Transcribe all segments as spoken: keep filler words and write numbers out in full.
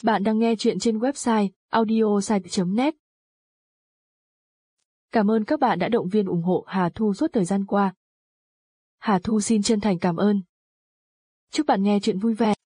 Bạn đang nghe chuyện trên website audiosite chấm net. Cảm ơn các bạn đã động viên ủng hộ Hà Thu suốt thời gian qua. Hà Thu xin chân thành cảm ơn. Chúc bạn nghe chuyện vui vẻ.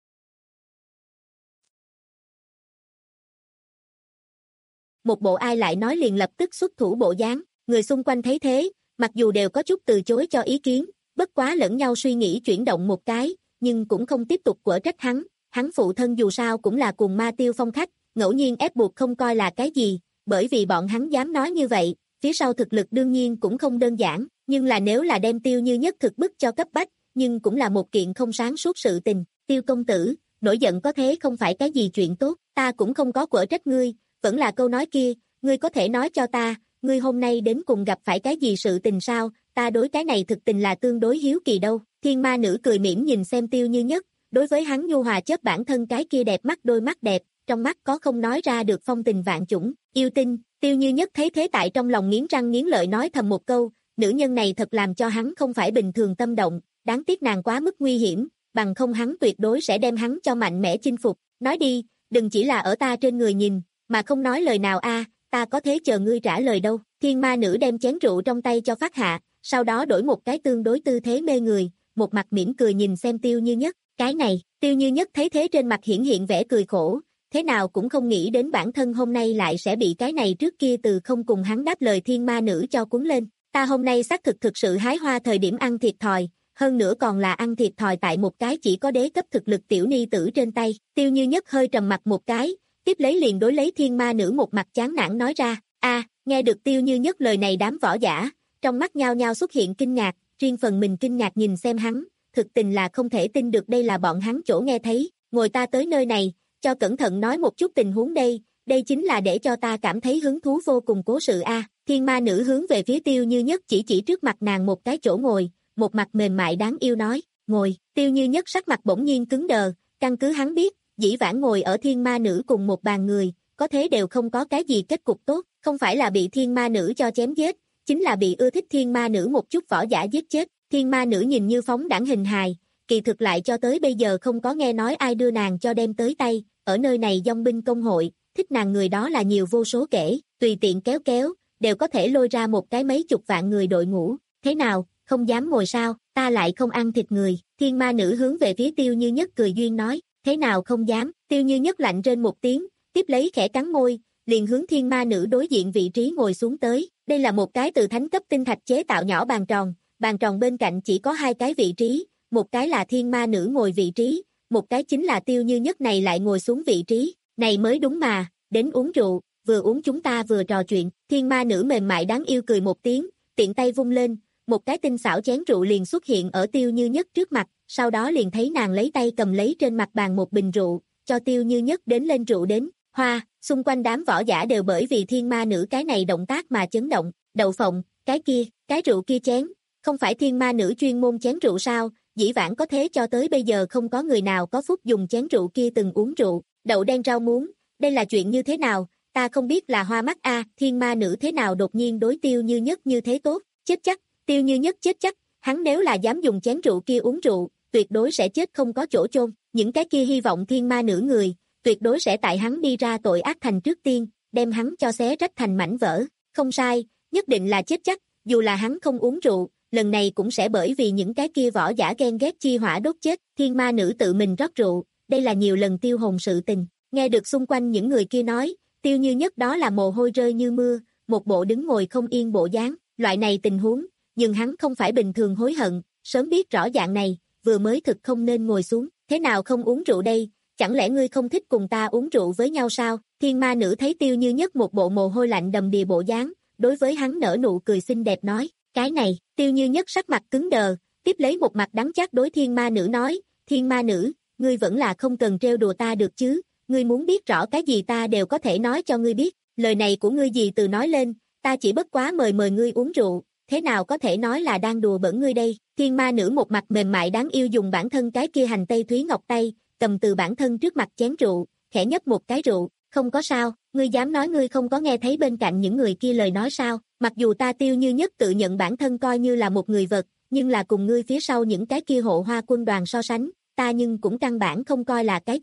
Một bộ ai lại nói liền lập tức xuất thủ bộ dáng, người xung quanh thấy thế, mặc dù đều có chút từ chối cho ý kiến, bất quá lẫn nhau suy nghĩ chuyển động một cái, nhưng cũng không tiếp tục quở trách hắn, hắn phụ thân dù sao cũng là cùng ma tiêu phong khách, ngẫu nhiên ép buộc không coi là cái gì, bởi vì bọn hắn dám nói như vậy, phía sau thực lực đương nhiên cũng không đơn giản, nhưng là nếu là đem Tiêu Như Nhất thực bức cho cấp bách, nhưng cũng là một kiện không sáng suốt sự tình, Tiêu công tử, nổi giận có thế không phải cái gì chuyện tốt, ta cũng không có quở trách ngươi, vẫn là câu nói kia, ngươi có thể nói cho ta, ngươi hôm nay đến cùng gặp phải cái gì sự tình sao, ta đối cái này thực tình là tương đối hiếu kỳ đâu, thiên ma nữ cười mỉm nhìn xem Tiêu Như Nhất, đối với hắn nhu hòa chớp bản thân cái kia đẹp mắt đôi mắt đẹp, trong mắt có không nói ra được phong tình vạn chủng, yêu tinh, Tiêu Như Nhất thấy thế tại trong lòng nghiến răng nghiến lợi nói thầm một câu, nữ nhân này thật làm cho hắn không phải bình thường tâm động, đáng tiếc nàng quá mức nguy hiểm, bằng không hắn tuyệt đối sẽ đem hắn cho mạnh mẽ chinh phục, nói đi, đừng chỉ là ở ta trên người nhìn, mà không nói lời nào a, ta có thế chờ ngươi trả lời đâu, thiên ma nữ đem chén rượu trong tay cho phát hạ, sau đó đổi một cái tương đối tư thế mê người, một mặt mỉm cười nhìn xem Tiêu Như Nhất, cái này, Tiêu Như Nhất thấy thế trên mặt hiển hiện vẻ cười khổ, thế nào cũng không nghĩ đến bản thân hôm nay lại sẽ bị cái này trước kia từ không cùng hắn đáp lời thiên ma nữ cho cuốn lên, ta hôm nay xác thực thực sự hái hoa thời điểm ăn thiệt thòi, hơn nữa còn là ăn thiệt thòi tại một cái chỉ có đế cấp thực lực tiểu ni tử trên tay, Tiêu Như Nhất hơi trầm mặt một cái, tiếp lấy liền đối lấy thiên ma nữ một mặt chán nản nói ra, a, nghe được Tiêu Như Nhất lời này đám võ giả, trong mắt nhao nhao xuất hiện kinh ngạc, riêng phần mình kinh ngạc nhìn xem hắn, thực tình là không thể tin được đây là bọn hắn chỗ nghe thấy, ngồi ta tới nơi này, cho cẩn thận nói một chút tình huống đây, đây chính là để cho ta cảm thấy hứng thú vô cùng cố sự a. Thiên ma nữ hướng về phía Tiêu Như Nhất chỉ chỉ trước mặt nàng một cái chỗ ngồi, một mặt mềm mại đáng yêu nói, ngồi, Tiêu Như Nhất sắc mặt bỗng nhiên cứng đờ, căn cứ hắn biết, dĩ vãng ngồi ở thiên ma nữ cùng một bàn người, có thế đều không có cái gì kết cục tốt, không phải là bị thiên ma nữ cho chém giết, chính là bị ưa thích thiên ma nữ một chút võ giả giết chết, thiên ma nữ nhìn như phóng đãng hình hài, kỳ thực lại cho tới bây giờ không có nghe nói ai đưa nàng cho đem tới tay, ở nơi này dòng binh công hội, thích nàng người đó là nhiều vô số kể, tùy tiện kéo kéo, đều có thể lôi ra một cái mấy chục vạn người đội ngũ, thế nào, không dám ngồi sao, ta lại không ăn thịt người, thiên ma nữ hướng về phía Tiêu Như Nhất cười duyên nói, thế nào không dám, Tiêu Như Nhất lạnh trên một tiếng, tiếp lấy khẽ cắn môi, liền hướng thiên ma nữ đối diện vị trí ngồi xuống tới, đây là một cái từ thánh cấp tinh thạch chế tạo nhỏ bàn tròn, bàn tròn bên cạnh chỉ có hai cái vị trí, một cái là thiên ma nữ ngồi vị trí, một cái chính là Tiêu Như Nhất này lại ngồi xuống vị trí, này mới đúng mà, đến uống rượu, vừa uống chúng ta vừa trò chuyện, thiên ma nữ mềm mại đáng yêu cười một tiếng, tiện tay vung lên, một cái tinh xảo chén rượu liền xuất hiện ở Tiêu Như Nhất trước mặt, sau đó liền thấy nàng lấy tay cầm lấy trên mặt bàn một bình rượu, cho Tiêu Như Nhất đến lên rượu đến, hoa, xung quanh đám võ giả đều bởi vì thiên ma nữ cái này động tác mà chấn động, đậu phộng, cái kia, cái rượu kia chén, không phải thiên ma nữ chuyên môn chén rượu sao, dĩ vãng có thế cho tới bây giờ không có người nào có phúc dùng chén rượu kia từng uống rượu, đậu đen rau muống, đây là chuyện như thế nào, ta không biết là hoa mắt a, thiên ma nữ thế nào đột nhiên đối Tiêu Như Nhất như thế tốt, chết chắc, Tiêu Như Nhất chết chắc, hắn nếu là dám dùng chén rượu kia uống rượu, tuyệt đối sẽ chết không có chỗ chôn, những cái kia hy vọng thiên ma nữ người, tuyệt đối sẽ tại hắn đi ra tội ác thành trước tiên, đem hắn cho xé rách thành mảnh vỡ, không sai, nhất định là chết chắc, dù là hắn không uống rượu, lần này cũng sẽ bởi vì những cái kia võ giả ghen ghét chi hỏa đốt chết, thiên ma nữ tự mình rót rượu, đây là nhiều lần tiêu hồn sự tình, nghe được xung quanh những người kia nói, Tiêu Như Nhất đó là mồ hôi rơi như mưa, một bộ đứng ngồi không yên bộ dáng, loại này tình huống, nhưng hắn không phải bình thường hối hận, sớm biết rõ dạng này, vừa mới thực không nên ngồi xuống, thế nào không uống rượu đây, chẳng lẽ ngươi không thích cùng ta uống rượu với nhau sao, thiên ma nữ thấy Tiêu Như Nhất một bộ mồ hôi lạnh đầm đìa bộ dáng, đối với hắn nở nụ cười xinh đẹp nói, cái này, Tiêu Như Nhất sắc mặt cứng đờ, tiếp lấy một mặt đắng chát đối thiên ma nữ nói, thiên ma nữ, ngươi vẫn là không cần trêu đùa ta được chứ, ngươi muốn biết rõ cái gì ta đều có thể nói cho ngươi biết, lời này của ngươi gì từ nói lên, ta chỉ bất quá mời mời ngươi uống rượu, thế nào có thể nói là đang đùa bỡn ngươi đây, thiên ma nữ một mặt mềm mại đáng yêu dùng bản thân cái kia hành tây thúy ngọc tay, cầm từ bản thân trước mặt chén rượu, khẽ nhấp một cái rượu, không có sao, ngươi dám nói ngươi không có nghe thấy bên cạnh những người kia lời nói sao, mặc dù ta Tiêu Như Nhất tự nhận bản thân coi như là một người vật, nhưng là cùng ngươi phía sau những cái kia hộ hoa quân đoàn so sánh, ta nhưng cũng căn bản không coi là cái gì,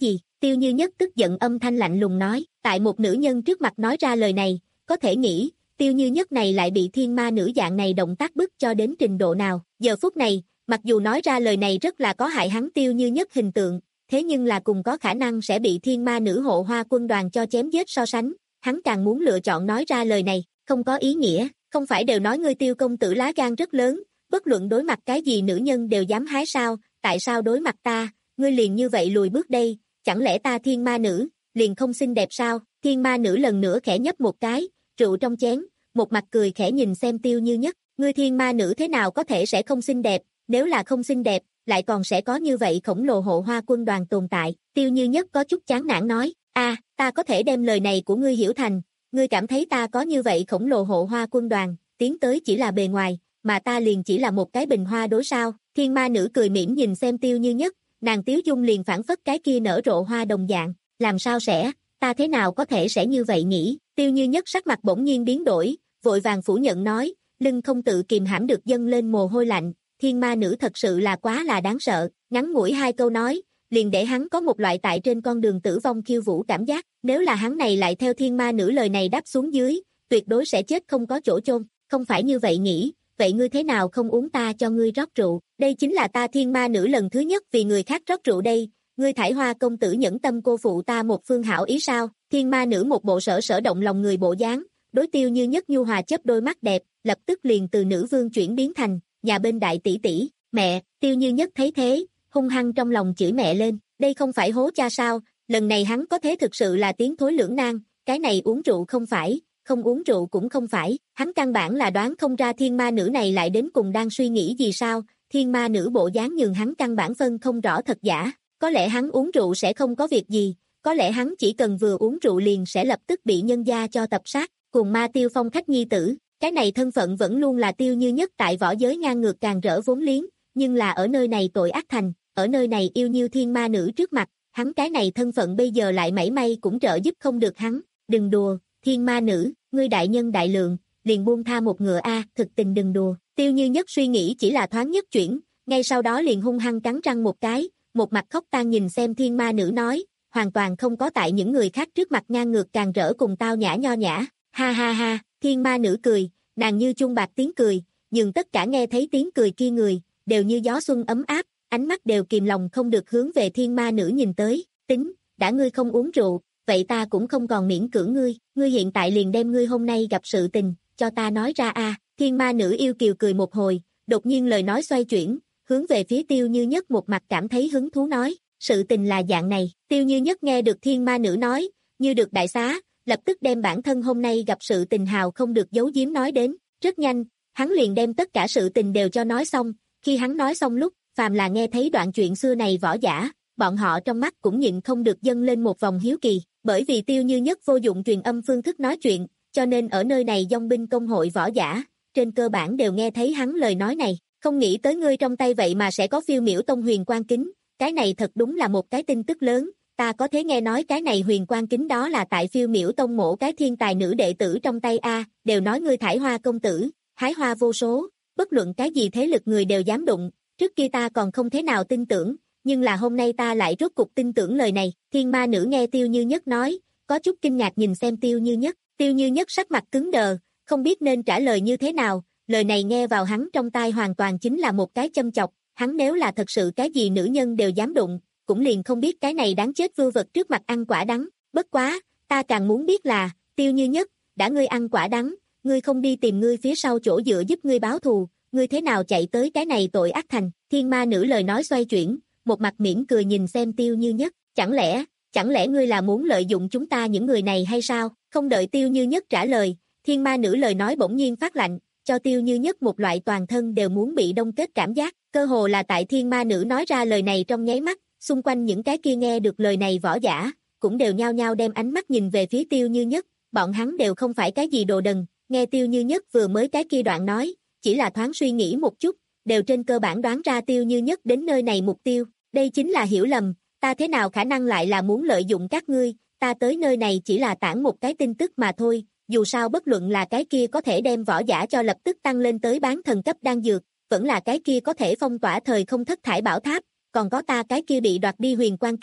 Tiêu Như Nhất tức giận âm thanh lạnh lùng nói, tại một nữ nhân trước mặt nói ra lời này, có thể nghĩ, Tiêu Như Nhất này lại bị thiên ma nữ dạng này động tác bức cho đến trình độ nào. Giờ phút này, mặc dù nói ra lời này rất là có hại hắn Tiêu Như Nhất hình tượng, thế nhưng là cùng có khả năng sẽ bị thiên ma nữ hộ hoa quân đoàn cho chém giết so sánh, hắn càng muốn lựa chọn nói ra lời này, không có ý nghĩa, không phải đều nói ngươi Tiêu công tử lá gan rất lớn, bất luận đối mặt cái gì nữ nhân đều dám hái sao, tại sao đối mặt ta, ngươi liền như vậy lùi bước đây, chẳng lẽ ta thiên ma nữ, liền không xinh đẹp sao? Thiên ma nữ lần nữa khẽ nhấp một cái, rượu trong chén, một mặt cười khẽ nhìn xem Tiêu Như Nhất, ngươi thiên ma nữ thế nào có thể sẽ không xinh đẹp, nếu là không xinh đẹp, lại còn sẽ có như vậy khổng lồ hộ hoa quân đoàn tồn tại. Tiêu Như Nhất có chút chán nản nói, a, ta có thể đem lời này của ngươi hiểu thành, ngươi cảm thấy ta có như vậy khổng lồ hộ hoa quân đoàn, tiến tới chỉ là bề ngoài, mà ta liền chỉ là một cái bình hoa đối sao? Thiên ma nữ cười mỉm nhìn xem Tiêu Như Nhất, nàng tiếu dung liền phản phất cái kia nở rộ hoa đồng dạng, làm sao sẽ, ta thế nào có thể sẽ như vậy nhỉ? Tiêu Như Nhất sắc mặt bỗng nhiên biến đổi, vội vàng phủ nhận nói, lưng không tự kìm hãm được dâng lên mồ hôi lạnh, thiên ma nữ thật sự là quá là đáng sợ, ngắn ngủi hai câu nói, liền để hắn có một loại tại trên con đường tử vong khiêu vũ cảm giác, nếu là hắn này lại theo thiên ma nữ lời này đáp xuống dưới, tuyệt đối sẽ chết không có chỗ chôn, không phải như vậy nghĩ, vậy ngươi thế nào không uống ta cho ngươi rót rượu, đây chính là ta thiên ma nữ lần thứ nhất vì người khác rót rượu đây, ngươi Thải Hoa công tử nhẫn tâm cô phụ ta một phương hảo ý sao? Thiên ma nữ một bộ sở sở động lòng người bộ dáng, đối Tiêu Như Nhất nhu hòa chớp đôi mắt đẹp, lập tức liền từ nữ vương chuyển biến thành nhà bên đại tỷ tỷ. Mẹ, Tiêu Như Nhất thấy thế, hung hăng trong lòng chửi mẹ lên, đây không phải hố cha sao, lần này hắn có thế thực sự là tiến thối lưỡng nan, cái này uống rượu không phải, không uống rượu cũng không phải, hắn căn bản là đoán không ra thiên ma nữ này lại đến cùng đang suy nghĩ gì sao, thiên ma nữ bộ dáng nhường hắn căn bản phân không rõ thật giả, có lẽ hắn uống rượu sẽ không có việc gì, có lẽ hắn chỉ cần vừa uống rượu liền sẽ lập tức bị nhân gia cho tập sát, cùng ma Tiêu Phong khách nhi tử, cái này thân phận vẫn luôn là Tiêu Như Nhất tại võ giới ngang ngược càng rỡ vốn liếng, nhưng là ở nơi này tội ác thành, ở nơi này yêu nhiêu thiên ma nữ trước mặt, hắn cái này thân phận bây giờ lại mảy may cũng trợ giúp không được hắn, đừng đùa, thiên ma nữ, ngươi đại nhân đại lượng, liền buông tha một ngựa a, thực tình đừng đùa, Tiêu Như Nhất suy nghĩ chỉ là thoáng nhất chuyển, ngay sau đó liền hung hăng cắn răng một cái, một mặt khóc tang nhìn xem thiên ma nữ nói, hoàn toàn không có tại những người khác trước mặt ngang ngược càng rỡ cùng tao nhã nho nhã, ha ha ha, thiên ma nữ cười, nàng như chuông bạc tiếng cười, nhưng tất cả nghe thấy tiếng cười kia người, đều như gió xuân ấm áp, ánh mắt đều kìm lòng không được hướng về thiên ma nữ nhìn tới, tính, đã ngươi không uống rượu, vậy ta cũng không còn miễn cưỡng ngươi, ngươi hiện tại liền đem ngươi hôm nay gặp sự tình, cho ta nói ra a. Thiên ma nữ yêu kiều cười một hồi, đột nhiên lời nói xoay chuyển, hướng về phía Tiêu Như Nhất một mặt cảm thấy hứng thú nói, sự tình là dạng này, Tiêu Như Nhất nghe được thiên ma nữ nói, như được đại xá, lập tức đem bản thân hôm nay gặp sự tình hào không được giấu giếm nói đến, rất nhanh, hắn liền đem tất cả sự tình đều cho nói xong, khi hắn nói xong lúc, phàm là nghe thấy đoạn chuyện xưa này võ giả, bọn họ trong mắt cũng nhịn không được dâng lên một vòng hiếu kỳ, bởi vì Tiêu Như Nhất vô dụng truyền âm phương thức nói chuyện, cho nên ở nơi này dòng binh công hội võ giả, trên cơ bản đều nghe thấy hắn lời nói này, không nghĩ tới ngươi trong tay vậy mà sẽ có phiêu miểu tông huyền quang kính, cái này thật đúng là một cái tin tức lớn, ta có thể nghe nói cái này huyền quang kính đó là tại phiêu miểu tông mổ cái thiên tài nữ đệ tử trong tay a, đều nói ngươi Thải Hoa công tử, hái hoa vô số, bất luận cái gì thế lực người đều dám đụng, trước kia ta còn không thế nào tin tưởng, nhưng là hôm nay ta lại rốt cục tin tưởng lời này, thiên ma nữ nghe Tiêu Như Nhất nói, có chút kinh ngạc nhìn xem Tiêu Như Nhất, Tiêu Như Nhất sắc mặt cứng đờ, không biết nên trả lời như thế nào, lời này nghe vào hắn trong tai hoàn toàn chính là một cái châm chọc, hắn nếu là thật sự cái gì nữ nhân đều dám đụng, cũng liền không biết cái này đáng chết vưu vật trước mặt ăn quả đắng, bất quá, ta càng muốn biết là, Tiêu Như Nhất, đã ngươi ăn quả đắng, ngươi không đi tìm ngươi phía sau chỗ dựa giúp ngươi báo thù, ngươi thế nào chạy tới cái này tội ác thành, thiên ma nữ lời nói xoay chuyển, một mặt mỉm cười nhìn xem Tiêu Như Nhất, chẳng lẽ, chẳng lẽ ngươi là muốn lợi dụng chúng ta những người này hay sao, không đợi Tiêu Như Nhất trả lời, thiên ma nữ lời nói bỗng nhiên phát lạnh, cho Tiêu Như Nhất một loại toàn thân đều muốn bị đông kết cảm giác, cơ hồ là tại thiên ma nữ nói ra lời này trong nháy mắt, xung quanh những cái kia nghe được lời này võ giả, cũng đều nhao nhao đem ánh mắt nhìn về phía Tiêu Như Nhất, bọn hắn đều không phải cái gì đồ đần, nghe Tiêu Như Nhất vừa mới cái kia đoạn nói, chỉ là thoáng suy nghĩ một chút, đều trên cơ bản đoán ra Tiêu Như Nhất đến nơi này mục tiêu, đây chính là hiểu lầm, ta thế nào khả năng lại là muốn lợi dụng các ngươi, ta tới nơi này chỉ là tản một cái tin tức mà thôi, dù sao bất luận là cái kia có thể đem võ giả cho lập tức tăng lên tới bán thần cấp đan dược, vẫn là cái kia có thể phong tỏa thời không thất thải bảo tháp, còn có ta cái kia bị đoạt đi huyền quang kính,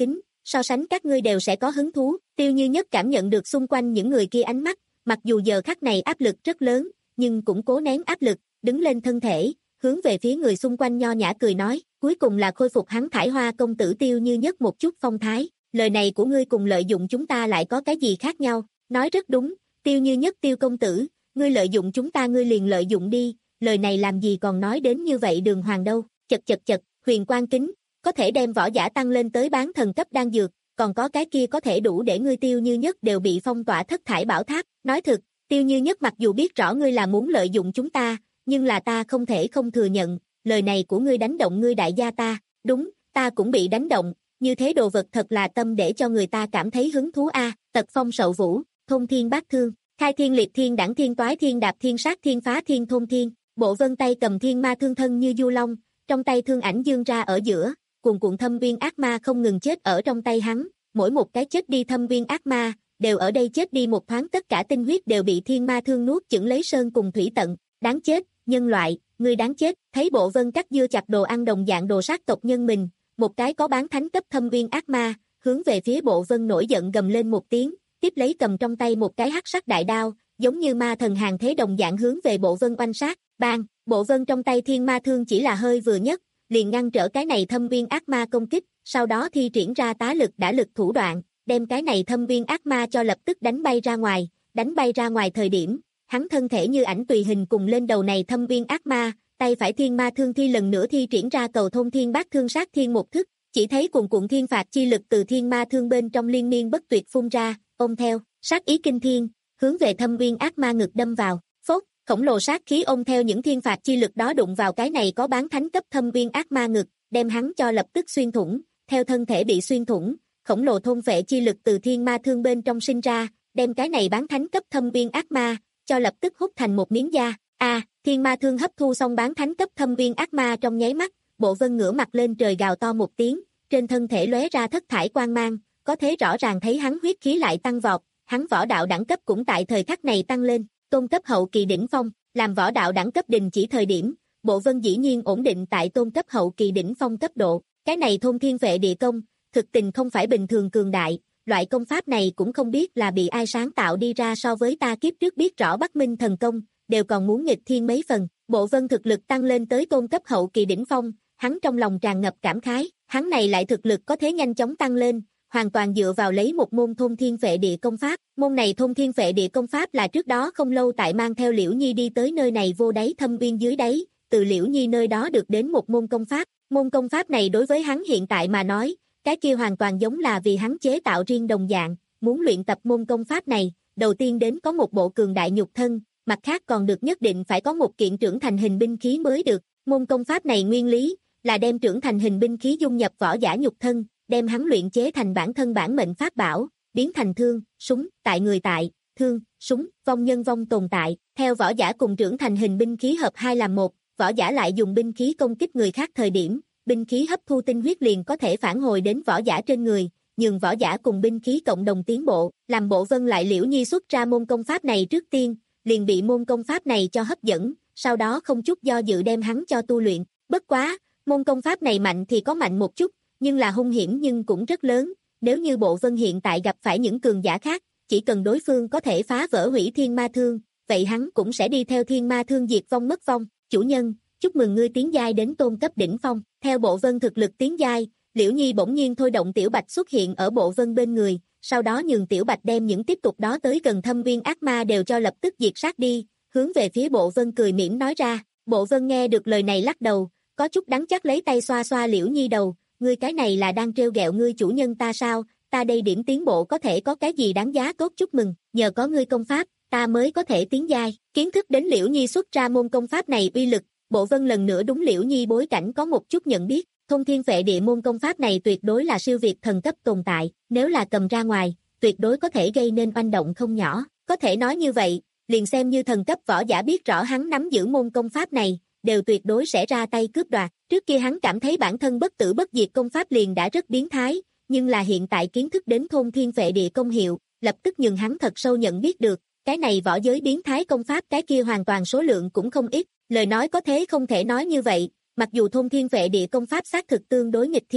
so sánh các ngươi đều sẽ có hứng thú. Tiêu Như Nhất cảm nhận được xung quanh những người kia ánh mắt, mặc dù giờ khắc này áp lực rất lớn, nhưng cũng cố nén áp lực, đứng lên thân thể, hướng về phía người xung quanh nho nhã cười nói, cuối cùng là khôi phục hắn Thải Hoa công tử Tiêu Như Nhất một chút phong thái, lời này của ngươi cùng lợi dụng chúng ta lại có cái gì khác nhau, nói rất đúng, Tiêu Như Nhất Tiêu công tử, ngươi lợi dụng chúng ta ngươi liền lợi dụng đi, lời này làm gì còn nói đến như vậy đường hoàng đâu, chật chật chật, huyền quang kính, có thể đem võ giả tăng lên tới bán thần cấp đan dược, còn có cái kia có thể đủ để ngươi Tiêu Như Nhất đều bị phong tỏa thất thải bảo tháp, nói thực, Tiêu Như Nhất mặc dù biết rõ ngươi là muốn lợi dụng chúng ta, nhưng là ta không thể không thừa nhận, lời này của ngươi đánh động ngươi đại gia ta, đúng, ta cũng bị đánh động, như thế đồ vật thật là tâm để cho người ta cảm thấy hứng thú a. Tật phong sậu vũ, thôn thiên bát thương, khai thiên liệt thiên đẳng thiên toái thiên đạp thiên sát thiên phá thiên thôn thiên, bộ vân tay cầm thiên ma thương thân như du long, trong tay thương ảnh dương ra ở giữa, cuồn cuộn thâm viên ác ma không ngừng chết ở trong tay hắn, mỗi một cái chết đi thâm viên ác ma, đều ở đây chết đi một thoáng tất cả tinh huyết đều bị thiên ma thương nuốt chửng lấy sơn cùng thủy tận, đáng chết, nhân loại, ngươi đáng chết, thấy bộ vân cắt dưa chặt đồ ăn đồng dạng đồ sát tộc nhân mình, một cái có bán thánh cấp thâm viên ác ma, hướng về phía bộ vân nổi giận gầm lên một tiếng, tiếp lấy cầm trong tay một cái hắc sắc đại đao, giống như ma thần hàng thế đồng dạng hướng về bộ vân oanh sát, bang, bộ vân trong tay thiên ma thương chỉ là hơi vừa nhất, liền ngăn trở cái này thâm viên ác ma công kích, sau đó thi triển ra tá lực đã lực thủ đoạn, đem cái này thâm viên ác ma cho lập tức đánh bay ra ngoài, đánh bay ra ngoài thời điểm, hắn thân thể như ảnh tùy hình cùng lên đầu này thâm viên ác ma, tay phải thiên ma thương thi lần nữa thi triển ra cầu thôn thiên bát thương sát thiên một thức, chỉ thấy cuồn cuộn thiên phạt chi lực từ thiên ma thương bên trong liên miên bất tuyệt phun ra, ôm theo, sát ý kinh thiên, hướng về thâm viên ác ma ngực đâm vào, phốt, khổng lồ sát khí ôm theo những thiên phạt chi lực đó đụng vào cái này có bán thánh cấp thâm viên ác ma ngực, đem hắn cho lập tức xuyên thủng, theo thân thể bị xuyên thủng, khổng lồ thôn phệ chi lực từ thiên ma thương bên trong sinh ra, đem cái này bán thánh cấp thâm viên ác ma cho lập tức hút thành một miếng da. A, à, thiên ma thương hấp thu xong bán thánh cấp thâm viên ác ma trong nháy mắt, bộ vân ngửa mặt lên trời gào to một tiếng, trên thân thể lóe ra thất thải quang mang, có thể rõ ràng thấy hắn huyết khí lại tăng vọt, hắn võ đạo đẳng cấp cũng tại thời khắc này tăng lên, tôn cấp hậu kỳ đỉnh phong, làm võ đạo đẳng cấp đình chỉ thời điểm, bộ vân dĩ nhiên ổn định tại tôn cấp hậu kỳ đỉnh phong cấp độ, cái này thôn thiên vệ địa công, thực tình không phải bình thường cường đại, loại công pháp này cũng không biết là bị ai sáng tạo đi ra so với ta kiếp trước biết rõ Bắc Minh thần công, đều còn muốn nghịch thiên mấy phần, bộ vân thực lực tăng lên tới tôn cấp hậu kỳ đỉnh phong, hắn trong lòng tràn ngập cảm khái, hắn này lại thực lực có thể nhanh chóng tăng lên, hoàn toàn dựa vào lấy một môn thôn thiên vệ địa công pháp, môn này thôn thiên vệ địa công pháp là trước đó không lâu tại mang theo Liễu Nhi đi tới nơi này vô đáy thâm viên dưới đáy, từ Liễu Nhi nơi đó được đến một môn công pháp, môn công pháp này đối với hắn hiện tại mà nói, cái kia hoàn toàn giống là vì hắn chế tạo riêng đồng dạng, muốn luyện tập môn công pháp này, đầu tiên đến có một bộ cường đại nhục thân, mặt khác còn được nhất định phải có một kiện trưởng thành hình binh khí mới được, môn công pháp này nguyên lý, là đem trưởng thành hình binh khí dung nhập võ giả nhục thân, đem hắn luyện chế thành bản thân bản mệnh pháp bảo, biến thành thương, súng, tại người tại, thương, súng, vong nhân vong tồn tại, theo võ giả cùng trưởng thành hình binh khí hợp hai làm một, võ giả lại dùng binh khí công kích người khác thời điểm, binh khí hấp thu tinh huyết liền có thể phản hồi đến võ giả trên người, nhường võ giả cùng binh khí cộng đồng tiến bộ, làm bộ vân lại Liễu Nhi xuất ra môn công pháp này trước tiên, liền bị môn công pháp này cho hấp dẫn, sau đó không chút do dự đem hắn cho tu luyện, bất quá, môn công pháp này mạnh thì có mạnh một chút, nhưng là hung hiểm nhưng cũng rất lớn, nếu như bộ vân hiện tại gặp phải những cường giả khác, chỉ cần đối phương có thể phá vỡ hủy thiên ma thương, vậy hắn cũng sẽ đi theo thiên ma thương diệt vong mất vong, chủ nhân, chúc mừng ngươi tiến giai đến tôn cấp đỉnh phong, theo bộ vân thực lực tiến giai, Liễu Nhi bỗng nhiên thôi động Tiểu Bạch xuất hiện ở bộ vân bên người, sau đó nhường Tiểu Bạch đem những tiếp tục đó tới gần thâm viên ác ma đều cho lập tức diệt sát đi, hướng về phía bộ vân cười mỉm nói ra, bộ vân nghe được lời này lắc đầu, có chút đắng chắc lấy tay xoa xoa Liễu Nhi đầu, ngươi cái này là đang trêu ghẹo ngươi chủ nhân ta sao, ta đây điểm tiến bộ có thể có cái gì đáng giá tốt chúc mừng, nhờ có ngươi công pháp, ta mới có thể tiến giai, kiến thức đến Liễu Nhi xuất ra môn công pháp này uy lực, bộ vân lần nữa đúng Liễu Nhi bối cảnh có một chút nhận biết, thôn thiên vệ địa môn công pháp này tuyệt đối là siêu việt thần cấp tồn tại, nếu là cầm ra ngoài, tuyệt đối có thể gây nên oanh động không nhỏ, có thể nói như vậy, liền xem như thần cấp võ giả biết rõ hắn nắm giữ môn công pháp này, đều tuyệt đối sẽ ra tay cướp đoạt, trước kia hắn cảm thấy bản thân bất tử bất diệt công pháp liền đã rất biến thái, nhưng là hiện tại kiến thức đến thôn thiên vệ địa công hiệu, lập tức nhường hắn thật sâu nhận biết được, cái này võ giới biến thái công pháp cái kia hoàn toàn số lượng cũng không ít, lời nói có thế không thể nói như vậy, mặc dù thôn thiên vệ địa công pháp xác thực tương đối nghịch thiên,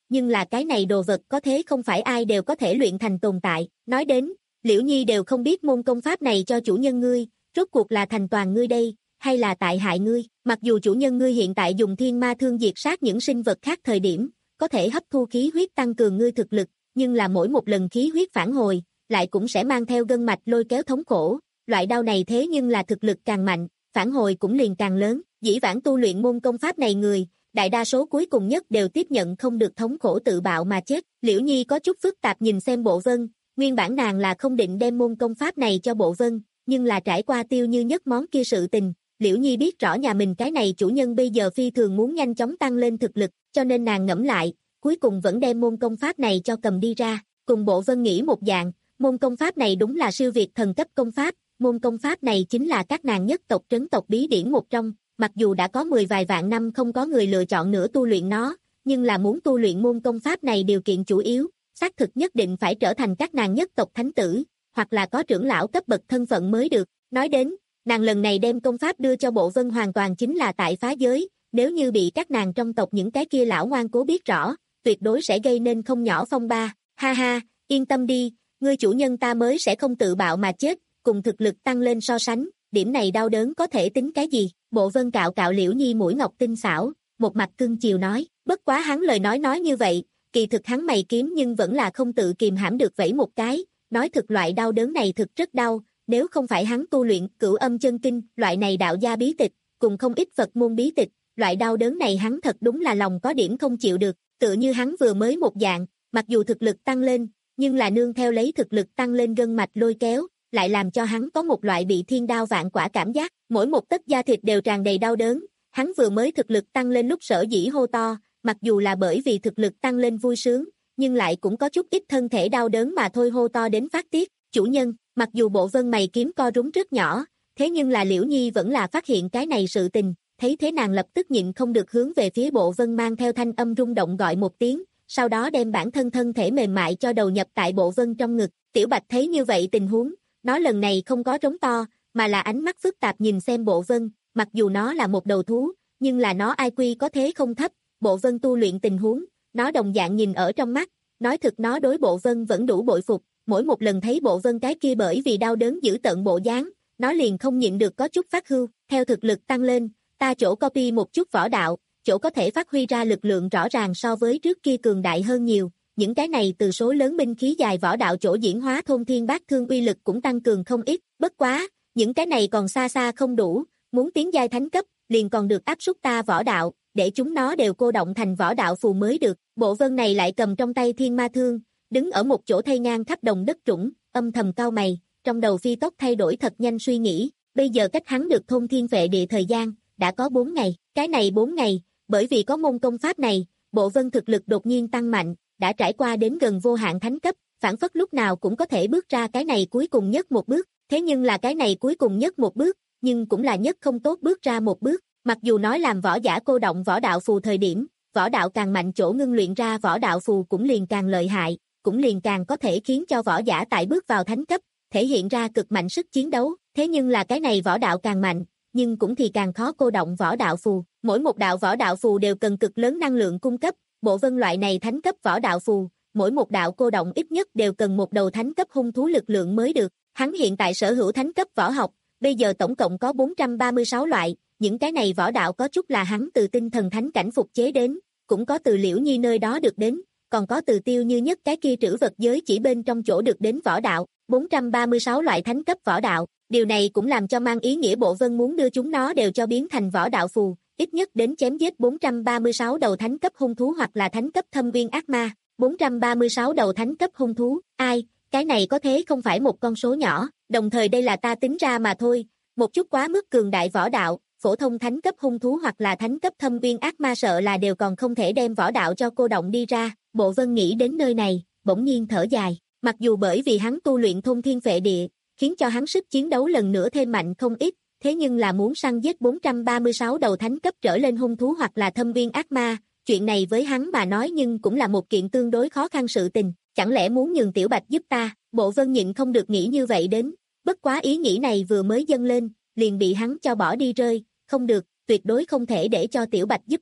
nhưng là cái này đồ vật có thế không phải ai đều có thể luyện thành tồn tại. Nói đến, Liễu Nhi đều không biết môn công pháp này cho chủ nhân ngươi, rốt cuộc là thành toàn ngươi đây, hay là tại hại ngươi. Mặc dù chủ nhân ngươi hiện tại dùng thiên ma thương diệt sát những sinh vật khác thời điểm, có thể hấp thu khí huyết tăng cường ngươi thực lực, nhưng là mỗi một lần khí huyết phản hồi, lại cũng sẽ mang theo gân mạch lôi kéo thống khổ. Loại đau này thế nhưng là thực lực càng mạnh, phản hồi cũng liền càng lớn. Dĩ vãng tu luyện môn công pháp này người, đại đa số cuối cùng nhất đều tiếp nhận không được thống khổ tự bạo mà chết. Liễu Nhi có chút phức tạp nhìn xem Bộ Vân, nguyên bản nàng là không định đem môn công pháp này cho Bộ Vân, nhưng là trải qua Tiêu Như Nhất món kia sự tình, Liễu Nhi biết rõ nhà mình cái này chủ nhân bây giờ phi thường muốn nhanh chóng tăng lên thực lực, cho nên nàng ngẫm lại, cuối cùng vẫn đem môn công pháp này cho cầm đi ra. Cùng Bộ Vân nghĩ một dạng, môn công pháp này đúng là siêu việt thần cấp công pháp, môn công pháp này chính là các nàng nhất tộc trấn tộc bí điển một trong. Mặc dù đã có mười vài vạn năm không có người lựa chọn nữa tu luyện nó, nhưng là muốn tu luyện môn công pháp này điều kiện chủ yếu, xác thực nhất định phải trở thành các nàng nhất tộc thánh tử, hoặc là có trưởng lão cấp bậc thân phận mới được. Nói đến, nàng lần này đem công pháp đưa cho Bộ Vân hoàn toàn chính là tại phá giới, nếu như bị các nàng trong tộc những cái kia lão ngoan cố biết rõ, tuyệt đối sẽ gây nên không nhỏ phong ba. Ha ha, yên tâm đi, ngươi chủ nhân ta mới sẽ không tự bạo mà chết, cùng thực lực tăng lên so sánh, điểm này đau đớn có thể tính cái gì. Bộ Vân cạo cạo Liễu Nhi mũi ngọc tinh xảo, một mặt cưng chiều nói, bất quá hắn lời nói nói như vậy, kỳ thực hắn mày kiếm nhưng vẫn là không tự kìm hãm được vẫy một cái, nói thực loại đau đớn này thực rất đau, nếu không phải hắn tu luyện Cửu Âm Chân Kinh, loại này đạo gia bí tịch, cùng không ít Phật môn bí tịch, loại đau đớn này hắn thật đúng là lòng có điểm không chịu được, tựa như hắn vừa mới một dạng, mặc dù thực lực tăng lên, nhưng là nương theo lấy thực lực tăng lên gân mạch lôi kéo, lại làm cho hắn có một loại bị thiên đao vạn quả cảm giác, mỗi một tấc da thịt đều tràn đầy đau đớn. Hắn vừa mới thực lực tăng lên lúc sở dĩ hô to, mặc dù là bởi vì thực lực tăng lên vui sướng, nhưng lại cũng có chút ít thân thể đau đớn mà thôi, hô to đến phát tiết. Chủ nhân, mặc dù Bộ Vân mày kiếm co rúm rất nhỏ, thế nhưng là Liễu Nhi vẫn là phát hiện cái này sự tình, thấy thế nàng lập tức nhịn không được hướng về phía Bộ Vân mang theo thanh âm rung động gọi một tiếng, sau đó đem bản thân thân thể mềm mại cho đầu nhập tại Bộ Vân trong ngực. Tiểu Bạch thấy như vậy tình huống, nó lần này không có trống to, mà là ánh mắt phức tạp nhìn xem Bộ Vân, mặc dù nó là một đầu thú, nhưng là nó i kiu có thế không thấp, Bộ Vân tu luyện tình huống, nó đồng dạng nhìn ở trong mắt, nói thực nó đối Bộ Vân vẫn đủ bội phục, mỗi một lần thấy Bộ Vân cái kia bởi vì đau đớn giữ tợn bộ dáng, nó liền không nhịn được có chút phát hưu, theo thực lực tăng lên, ta chỗ copy một chút võ đạo, chỗ có thể phát huy ra lực lượng rõ ràng so với trước kia cường đại hơn nhiều. Những cái này từ số lớn binh khí dài võ đạo chỗ diễn hóa thôn thiên bát thương uy lực cũng tăng cường không ít, bất quá, những cái này còn xa xa không đủ, muốn tiến giai thánh cấp, liền còn được áp suất ta võ đạo, để chúng nó đều cô động thành võ đạo phù mới được. Bộ Vân này lại cầm trong tay thiên ma thương, đứng ở một chỗ thay ngang khắp đồng đất trũng, âm thầm cau mày, trong đầu phi tốc thay đổi thật nhanh suy nghĩ, bây giờ cách hắn được thôn thiên vệ địa thời gian, đã có bốn ngày, cái này bốn ngày, bởi vì có môn công pháp này, Bộ Vân thực lực đột nhiên tăng mạnh, đã trải qua đến gần vô hạn thánh cấp, phản phất lúc nào cũng có thể bước ra cái này cuối cùng nhất một bước, thế nhưng là cái này cuối cùng nhất một bước, nhưng cũng là nhất không tốt bước ra một bước, mặc dù nói làm võ giả cô động võ đạo phù thời điểm, võ đạo càng mạnh chỗ ngưng luyện ra võ đạo phù cũng liền càng lợi hại, cũng liền càng có thể khiến cho võ giả tại bước vào thánh cấp, thể hiện ra cực mạnh sức chiến đấu, thế nhưng là cái này võ đạo càng mạnh, nhưng cũng thì càng khó cô động võ đạo phù, mỗi một đạo võ đạo phù đều cần cực lớn năng lượng cung cấp. Bộ Vân loại này thánh cấp võ đạo phù, mỗi một đạo cô động ít nhất đều cần một đầu thánh cấp hung thú lực lượng mới được. Hắn hiện tại sở hữu thánh cấp võ học, bây giờ tổng cộng có bốn trăm ba mươi sáu loại, những cái này võ đạo có chút là hắn từ tinh thần thánh cảnh phục chế đến, cũng có từ Liễu Nhi nơi đó được đến, còn có từ Tiêu Như Nhất cái kia trữ vật giới chỉ bên trong chỗ được đến võ đạo, bốn trăm ba mươi sáu loại thánh cấp võ đạo. Điều này cũng làm cho mang ý nghĩa Bộ Vân muốn đưa chúng nó đều cho biến thành võ đạo phù, ít nhất đến chém giết bốn trăm ba mươi sáu đầu thánh cấp hung thú hoặc là thánh cấp thâm viên ác ma, bốn trăm ba mươi sáu đầu thánh cấp hung thú, ai, cái này có thế không phải một con số nhỏ, đồng thời đây là ta tính ra mà thôi, một chút quá mức cường đại võ đạo, phổ thông thánh cấp hung thú hoặc là thánh cấp thâm viên ác ma sợ là đều còn không thể đem võ đạo cho cô động đi ra. Bộ Vân nghĩ đến nơi này, bỗng nhiên thở dài, mặc dù bởi vì hắn tu luyện thôn thiên vệ địa, khiến cho hắn sức chiến đấu lần nữa thêm mạnh không ít, thế nhưng là muốn săn giết bốn trăm ba mươi sáu đầu thánh cấp trở lên hung thú hoặc là thâm viên ác ma, chuyện này với hắn mà nói nhưng cũng là một kiện tương đối khó khăn sự tình, chẳng lẽ muốn nhường Tiểu Bạch giúp ta. Bộ Vân nhịn không được nghĩ như vậy đến, bất quá ý nghĩ này vừa mới dâng lên, liền bị hắn cho bỏ đi rơi, không được, tuyệt đối không thể để cho Tiểu Bạch giúp ta.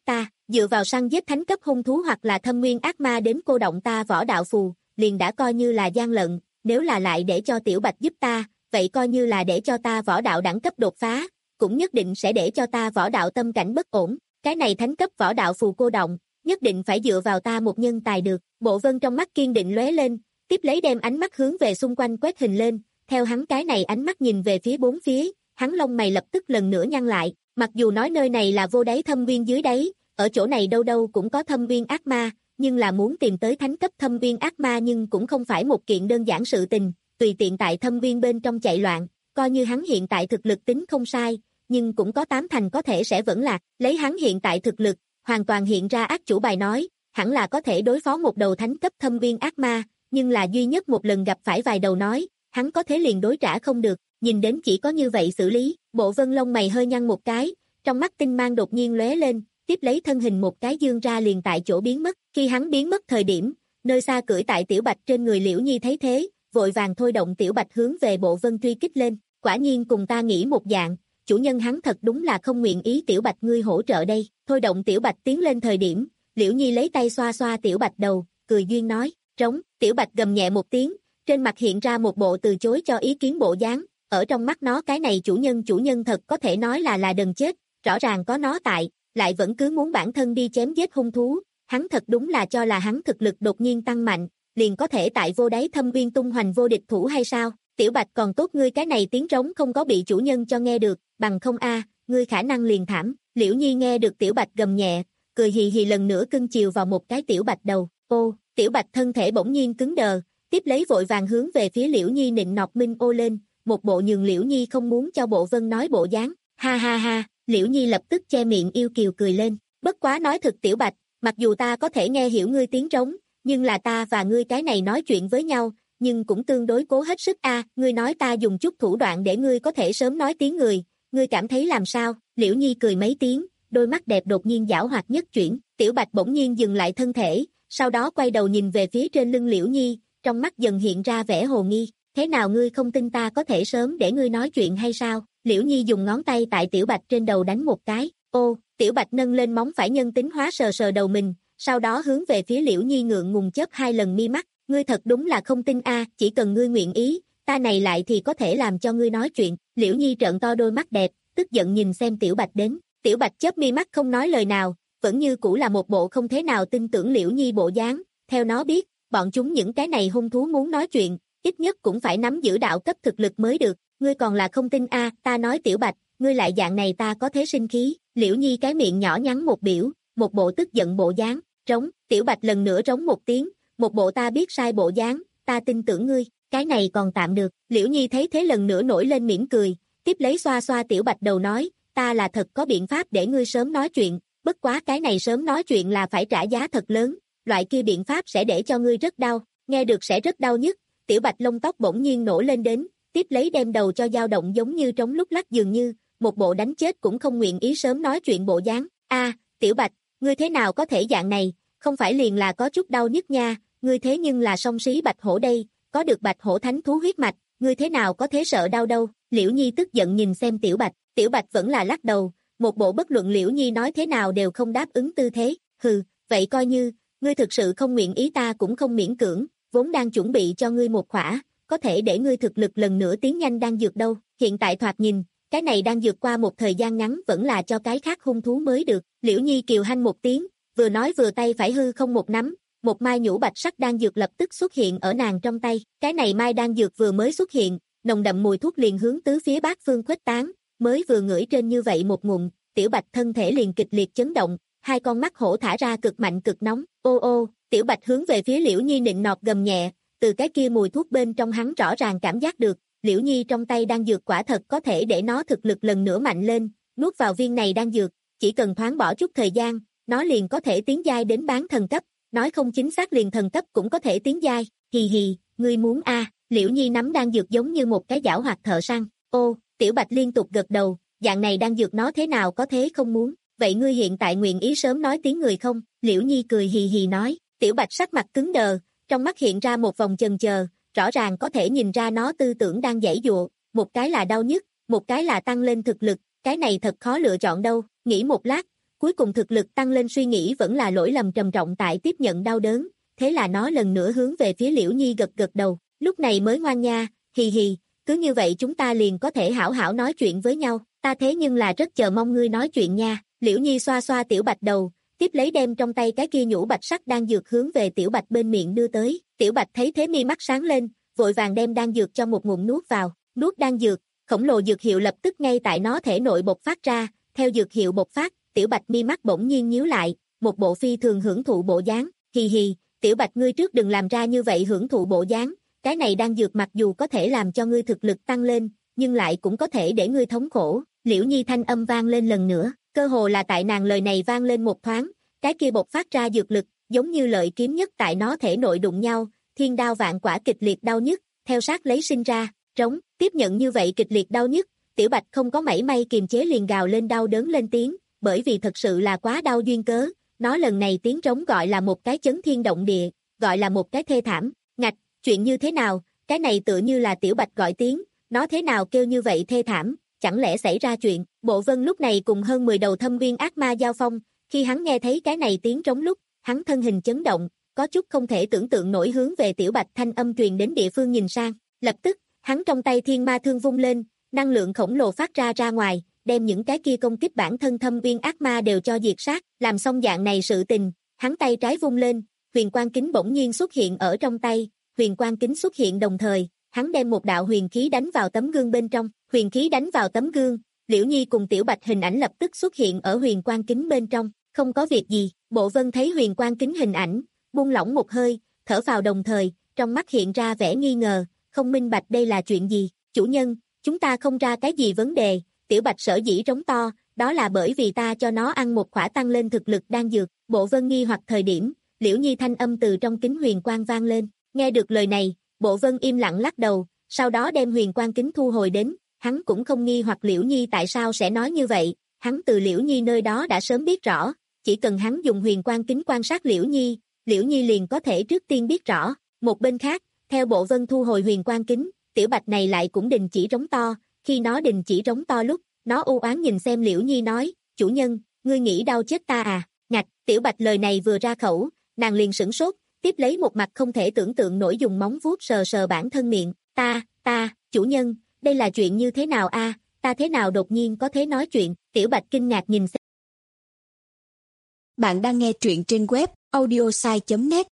dựa vào săn giết thánh cấp hung thú hoặc là thâm nguyên ác ma đến cô động ta võ đạo phù, liền đã coi như là gian lận, nếu là lại để cho Tiểu Bạch giúp ta, vậy coi như là để cho ta võ đạo đẳng cấp đột phá, cũng nhất định sẽ để cho ta võ đạo tâm cảnh bất ổn, cái này thánh cấp võ đạo phù cô động, nhất định phải dựa vào ta một nhân tài được. Bộ Vân trong mắt kiên định lóe lên, tiếp lấy đem ánh mắt hướng về xung quanh quét hình lên, theo hắn cái này ánh mắt nhìn về phía bốn phía, hắn lông mày lập tức lần nữa nhăn lại, mặc dù nói nơi này là vô đáy thâm nguyên dưới đáy, ở chỗ này đâu đâu cũng có thâm nguyên ác ma, nhưng là muốn tìm tới thánh cấp thâm nguyên ác ma nhưng cũng không phải một kiện đơn giản sự tình, tùy tiện tại thâm nguyên bên trong chạy loạn, coi như hắn hiện tại thực lực tính không sai, nhưng cũng có tám thành có thể sẽ vẫn lạc, lấy hắn hiện tại thực lực, hoàn toàn hiện ra ác chủ bài nói, hẳn là có thể đối phó một đầu thánh cấp thâm nguyên ác ma, nhưng là duy nhất một lần gặp phải vài đầu nói, hắn có thế liền đối trả không được, nhìn đến chỉ có như vậy xử lý, Bộ Vân lông mày hơi nhăn một cái, trong mắt tinh mang đột nhiên lóe lên, tiếp lấy thân hình một cái dương ra liền tại chỗ biến mất, khi hắn biến mất thời điểm, nơi xa cưỡi tại Tiểu Bạch trên người Liễu Nhi thấy thế, vội vàng thôi động Tiểu Bạch hướng về Bộ Vân truy kích lên, quả nhiên cùng ta nghĩ một dạng, chủ nhân hắn thật đúng là không nguyện ý Tiểu Bạch ngươi hỗ trợ đây, thôi động Tiểu Bạch tiến lên thời điểm, Liễu Nhi lấy tay xoa xoa Tiểu Bạch đầu, cười duyên nói, trống, Tiểu Bạch gầm nhẹ một tiếng, trên mặt hiện ra một bộ từ chối cho ý kiến bộ dáng, ở trong mắt nó cái này chủ nhân chủ nhân thật có thể nói là là đần chết, rõ ràng có nó tại, lại vẫn cứ muốn bản thân đi chém giết hung thú, hắn thật đúng là cho là hắn thực lực đột nhiên tăng mạnh, liền có thể tại vô đáy thâm viên tung hoành vô địch thủ hay sao? Tiểu Bạch còn tốt ngươi cái này tiếng trống không có bị chủ nhân cho nghe được, bằng không a, ngươi khả năng liền thảm. Liễu Nhi nghe được Tiểu Bạch gầm nhẹ, cười hì hì lần nữa cưng chiều vào một cái Tiểu Bạch đầu. Ô, Tiểu Bạch thân thể bỗng nhiên cứng đờ, tiếp lấy vội vàng hướng về phía Liễu Nhi nịnh nọt minh ô lên, một bộ nhường Liễu Nhi không muốn cho Bộ Vân nói bộ dáng. Ha ha ha, Liễu Nhi lập tức che miệng yêu kiều cười lên. Bất quá nói thật Tiểu Bạch, mặc dù ta có thể nghe hiểu ngươi tiếng trống, nhưng là ta và ngươi cái này nói chuyện với nhau, nhưng cũng tương đối cố hết sức a, ngươi nói ta dùng chút thủ đoạn để ngươi có thể sớm nói tiếng người, ngươi cảm thấy làm sao? Liễu Nhi cười mấy tiếng, đôi mắt đẹp đột nhiên giảo hoạt nhất chuyển, Tiểu Bạch bỗng nhiên dừng lại thân thể, sau đó quay đầu nhìn về phía trên lưng Liễu Nhi, trong mắt dần hiện ra vẻ hồ nghi, thế nào ngươi không tin ta có thể sớm để ngươi nói chuyện hay sao? Liễu Nhi dùng ngón tay tại Tiểu Bạch trên đầu đánh một cái, ô, Tiểu Bạch nâng lên móng phải nhân tính hóa sờ sờ đầu mình, sau đó hướng về phía Liễu Nhi ngượng ngùng chớp hai lần mi mắt, ngươi thật đúng là không tin a, chỉ cần ngươi nguyện ý, ta này lại thì có thể làm cho ngươi nói chuyện. Liễu Nhi trợn to đôi mắt đẹp, tức giận nhìn xem Tiểu Bạch đến, Tiểu Bạch chớp mi mắt không nói lời nào, vẫn như cũ là một bộ không thế nào tin tưởng Liễu Nhi bộ dáng, theo nó biết, bọn chúng những cái này hung thú muốn nói chuyện, ít nhất cũng phải nắm giữ đạo cấp thực lực mới được, ngươi còn là không tin a, ta nói Tiểu Bạch, ngươi lại dạng này ta có thế sinh khí. Liễu Nhi cái miệng nhỏ nhắn một biểu, một bộ tức giận bộ dáng, trống, Tiểu Bạch lần nữa trống một tiếng, một bộ ta biết sai bộ dáng, ta tin tưởng ngươi, cái này còn tạm được. Liễu Nhi thấy thế lần nữa nổi lên mỉm cười, tiếp lấy xoa xoa Tiểu Bạch đầu nói, ta là thật có biện pháp để ngươi sớm nói chuyện, bất quá cái này sớm nói chuyện là phải trả giá thật lớn, loại kia biện pháp sẽ để cho ngươi rất đau, nghe được sẽ rất đau nhất. Tiểu Bạch lông tóc bỗng nhiên nổ lên đến, tiếp lấy đem đầu cho dao động giống như trống lúc lắc dường như, một bộ đánh chết cũng không nguyện ý sớm nói chuyện bộ dáng. A, Tiểu Bạch, ngươi thế nào có thể dạng này, không phải liền là có chút đau nhức nha, ngươi thế nhưng là song sĩ bạch hổ đây, có được bạch hổ thánh thú huyết mạch, ngươi thế nào có thế sợ đau đâu? Liễu Nhi tức giận nhìn xem Tiểu Bạch, Tiểu Bạch vẫn là lắc đầu, một bộ bất luận Liễu Nhi nói thế nào đều không đáp ứng tư thế. Hừ, vậy coi như, ngươi thực sự không nguyện ý ta cũng không miễn cưỡng, vốn đang chuẩn bị cho ngươi một khỏa, có thể để ngươi thực lực lần nữa tiến nhanh đang dược đâu, hiện tại thoạt nhìn, cái này đang dược qua một thời gian ngắn vẫn là cho cái khác hung thú mới được. Liễu Nhi kiều hanh một tiếng, vừa nói vừa tay phải hư không một nắm, một mai nhũ bạch sắc đan dược lập tức xuất hiện ở nàng trong tay, cái này mai đan dược vừa mới xuất hiện, nồng đậm mùi thuốc liền hướng tứ phía bát phương khuếch tán, mới vừa ngửi trên như vậy một ngụm, Tiểu Bạch thân thể liền kịch liệt chấn động, hai con mắt hổ thả ra cực mạnh cực nóng, ô ô, Tiểu Bạch hướng về phía Liễu Nhi nịnh nọt gầm nhẹ, từ cái kia mùi thuốc bên trong hắn rõ ràng cảm giác được, Liễu Nhi trong tay đan dược quả thật có thể để nó thực lực lần nữa mạnh lên, nuốt vào viên này đan dược, chỉ cần thoáng bỏ chút thời gian, nó liền có thể tiến giai đến bán thần cấp, nói không chính xác liền thần cấp cũng có thể tiến giai, hì hì, ngươi muốn a? À, Liễu Nhi nắm đan dược giống như một cái giảo hoạt thợ săn, ô, Tiểu Bạch liên tục gật đầu, dạng này đan dược nó thế nào có thế không muốn, vậy ngươi hiện tại nguyện ý sớm nói tiếng người không? Liễu Nhi cười hì hì nói, Tiểu Bạch sắc mặt cứng đờ, trong mắt hiện ra một vòng chần chờ, rõ ràng có thể nhìn ra nó tư tưởng đang giãy giụa, một cái là đau nhức, một cái là tăng lên thực lực, cái này thật khó lựa chọn đâu, nghĩ một lát, cuối cùng thực lực tăng lên suy nghĩ vẫn là lỗi lầm trầm trọng tại tiếp nhận đau đớn, thế là nó lần nữa hướng về phía Liễu Nhi gật gật đầu, lúc này mới ngoan nha, hì hì, cứ như vậy chúng ta liền có thể hảo hảo nói chuyện với nhau, ta thế nhưng là rất chờ mong ngươi nói chuyện nha. Liễu Nhi xoa xoa Tiểu Bạch đầu, tiếp lấy đem trong tay cái kia nhũ bạch sắc đan dược hướng về Tiểu Bạch bên miệng đưa tới. Tiểu Bạch thấy thế mi mắt sáng lên, vội vàng đem đan dược cho một ngụm nuốt vào. Nuốt đan dược, khổng lồ dược hiệu lập tức ngay tại nó thể nội bộc phát ra, theo dược hiệu bộc phát, Tiểu Bạch mi mắt bỗng nhiên nhíu lại, một bộ phi thường hưởng thụ bộ dáng, hì hì, Tiểu Bạch ngươi trước đừng làm ra như vậy hưởng thụ bộ dáng, cái này đan dược mặc dù có thể làm cho ngươi thực lực tăng lên, nhưng lại cũng có thể để ngươi thống khổ. Liễu Nhi thanh âm vang lên lần nữa, cơ hồ là tại nàng lời này vang lên một thoáng, cái kia bộc phát ra dược lực, giống như lợi kiếm nhất tại nó thể nội đụng nhau, thiên đao vạn quả kịch liệt đau nhức, theo sát lấy sinh ra, trống, tiếp nhận như vậy kịch liệt đau nhức, Tiểu Bạch không có mảy may kiềm chế liền gào lên đau đớn lên tiếng, bởi vì thật sự là quá đau duyên cớ, nó lần này tiếng trống gọi là một cái chấn thiên động địa, gọi là một cái thê thảm, ngạch, chuyện như thế nào, cái này tựa như là Tiểu Bạch gọi tiếng, nó thế nào kêu như vậy thê thảm, chẳng lẽ xảy ra chuyện. Bộ Vân lúc này cùng hơn mười đầu thâm viên ác ma giao phong, khi hắn nghe thấy cái này tiếng trống lúc, hắn thân hình chấn động, có chút không thể tưởng tượng nổi hướng về Tiểu Bạch thanh âm truyền đến địa phương nhìn sang, lập tức, hắn trong tay thiên ma thương vung lên, năng lượng khổng lồ phát ra ra ngoài, đem những cái kia công kích bản thân thâm viên ác ma đều cho diệt sát, làm xong dạng này sự tình, hắn tay trái vung lên, huyền quang kính bỗng nhiên xuất hiện ở trong tay, huyền quang kính xuất hiện đồng thời, hắn đem một đạo huyền khí đánh vào tấm gương bên trong, huyền khí đánh vào tấm gương, Liễu Nhi cùng Tiểu Bạch hình ảnh lập tức xuất hiện ở huyền quang kính bên trong, không có việc gì. Bộ Vân thấy huyền quang kính hình ảnh, buông lỏng một hơi, thở phào đồng thời, trong mắt hiện ra vẻ nghi ngờ, không minh bạch đây là chuyện gì. Chủ nhân, chúng ta không ra cái gì vấn đề, Tiểu Bạch sở dĩ trống to, đó là bởi vì ta cho nó ăn một khỏa tăng lên thực lực đan dược. Bộ Vân nghi hoặc thời điểm, Liễu Nhi thanh âm từ trong kính huyền quang vang lên, nghe được lời này, Bộ Vân im lặng lắc đầu, sau đó đem huyền quang kính thu hồi đến, hắn cũng không nghi hoặc Liễu Nhi tại sao sẽ nói như vậy, hắn từ Liễu Nhi nơi đó đã sớm biết rõ, chỉ cần hắn dùng huyền quang kính quan sát Liễu Nhi, Liễu Nhi liền có thể trước tiên biết rõ. Một bên khác, theo Bộ Vân thu hồi huyền quang kính, Tiểu Bạch này lại cũng đình chỉ rống to, khi nó đình chỉ rống to lúc, nó u oán nhìn xem Liễu Nhi nói, chủ nhân, ngươi nghĩ đau chết ta à, ngạch, Tiểu Bạch lời này vừa ra khẩu, nàng liền sửng sốt, tiếp lấy một mặt không thể tưởng tượng nổi dùng móng vuốt sờ sờ bản thân miệng, ta, ta, chủ nhân, đây là chuyện như thế nào a? Ta thế nào đột nhiên có thể nói chuyện. Tiểu Bạch kinh ngạc nhìn xem. Bạn đang nghe truyện trên web audiosai chấm net.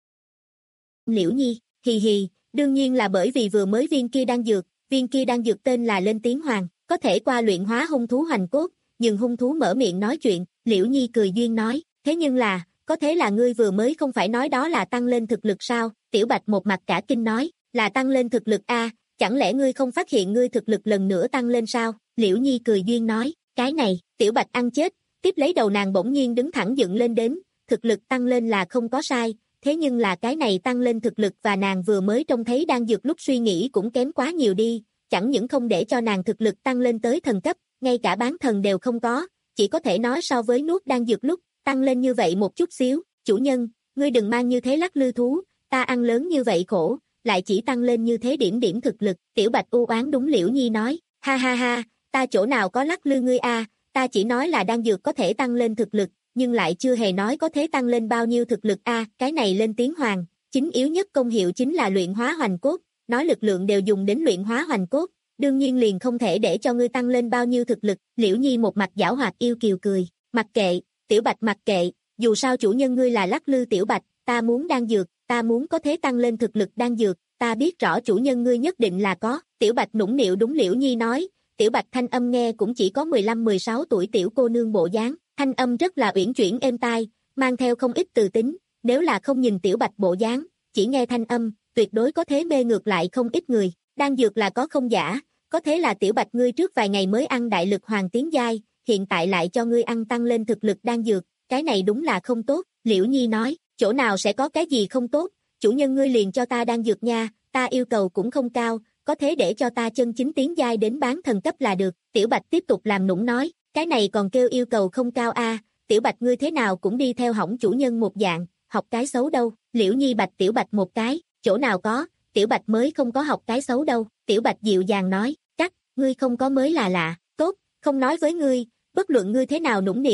Liễu Nhi, hì hì, đương nhiên là bởi vì vừa mới viên kia đang dược, viên kia đang dược tên là Lên Tiếng Hoàng, có thể qua luyện hóa hung thú hoành cốt, nhưng hung thú mở miệng nói chuyện, Liễu Nhi cười duyên nói, thế nhưng là, có thế là ngươi vừa mới không phải nói đó là tăng lên thực lực sao? Tiểu Bạch một mặt cả kinh nói, là tăng lên thực lực a, chẳng lẽ ngươi không phát hiện ngươi thực lực lần nữa tăng lên sao? Liễu Nhi cười duyên nói, cái này, Tiểu Bạch ăn chết, tiếp lấy đầu nàng bỗng nhiên đứng thẳng dựng lên đến, thực lực tăng lên là không có sai, thế nhưng là cái này tăng lên thực lực và nàng vừa mới trông thấy đang dược lúc suy nghĩ cũng kém quá nhiều đi, chẳng những không để cho nàng thực lực tăng lên tới thần cấp, ngay cả bán thần đều không có, chỉ có thể nói so với nuốt đang dược lúc, tăng lên như vậy một chút xíu. Chủ nhân, ngươi đừng mang như thế lắc lư thú, ta ăn lớn như vậy khổ, lại chỉ tăng lên như thế điểm điểm thực lực. Tiểu Bạch u oán đúng Liễu Nhi nói, ha ha ha, ta chỗ nào có lắc lư ngươi a, ta chỉ nói là đan dược có thể tăng lên thực lực, nhưng lại chưa hề nói có thể tăng lên bao nhiêu thực lực a. Cái này Lên Tiếng Hoàng, chính yếu nhất công hiệu chính là luyện hóa hoành cốt, nói lực lượng đều dùng đến luyện hóa hoành cốt, đương nhiên liền không thể để cho ngươi tăng lên bao nhiêu thực lực. Liễu Nhi một mặt giảo hoạt yêu kiều cười, mặc kệ, Tiểu Bạch mặc kệ, dù sao chủ nhân ngươi là lắc lư Tiểu Bạch, ta muốn đan dược, ta muốn có thể tăng lên thực lực đan dược, ta biết rõ chủ nhân ngươi nhất định là có. Tiểu Bạch nũng nịu đúng Liễu Nhi nói, Tiểu Bạch thanh âm nghe cũng chỉ có mười lăm mười sáu tuổi tiểu cô nương bộ dáng, thanh âm rất là uyển chuyển êm tai, mang theo không ít từ tính, nếu là không nhìn Tiểu Bạch bộ dáng, chỉ nghe thanh âm, tuyệt đối có thể mê ngược lại không ít người. Đan dược là có không giả, có thế là Tiểu Bạch ngươi trước vài ngày mới ăn đại lực hoàng tiến giai, hiện tại lại cho ngươi ăn tăng lên thực lực đan dược, cái này đúng là không tốt. Liễu Nhi nói, chỗ nào sẽ có cái gì không tốt, chủ nhân ngươi liền cho ta đan dược nha, ta yêu cầu cũng không cao, có thế để cho ta chân chính tiến giai đến bán thần cấp là được. Tiểu Bạch tiếp tục làm nũng nói, cái này còn kêu yêu cầu không cao a, Tiểu Bạch ngươi thế nào cũng đi theo hỏng chủ nhân một dạng, học cái xấu đâu. Liễu Nhi bạch Tiểu Bạch một cái, chỗ nào có, Tiểu Bạch mới không có học cái xấu đâu. Tiểu Bạch dịu dàng nói, cắt, ngươi không có mới là lạ, tốt, không nói với ngươi, bất luận ngươi thế nào nũng nịu,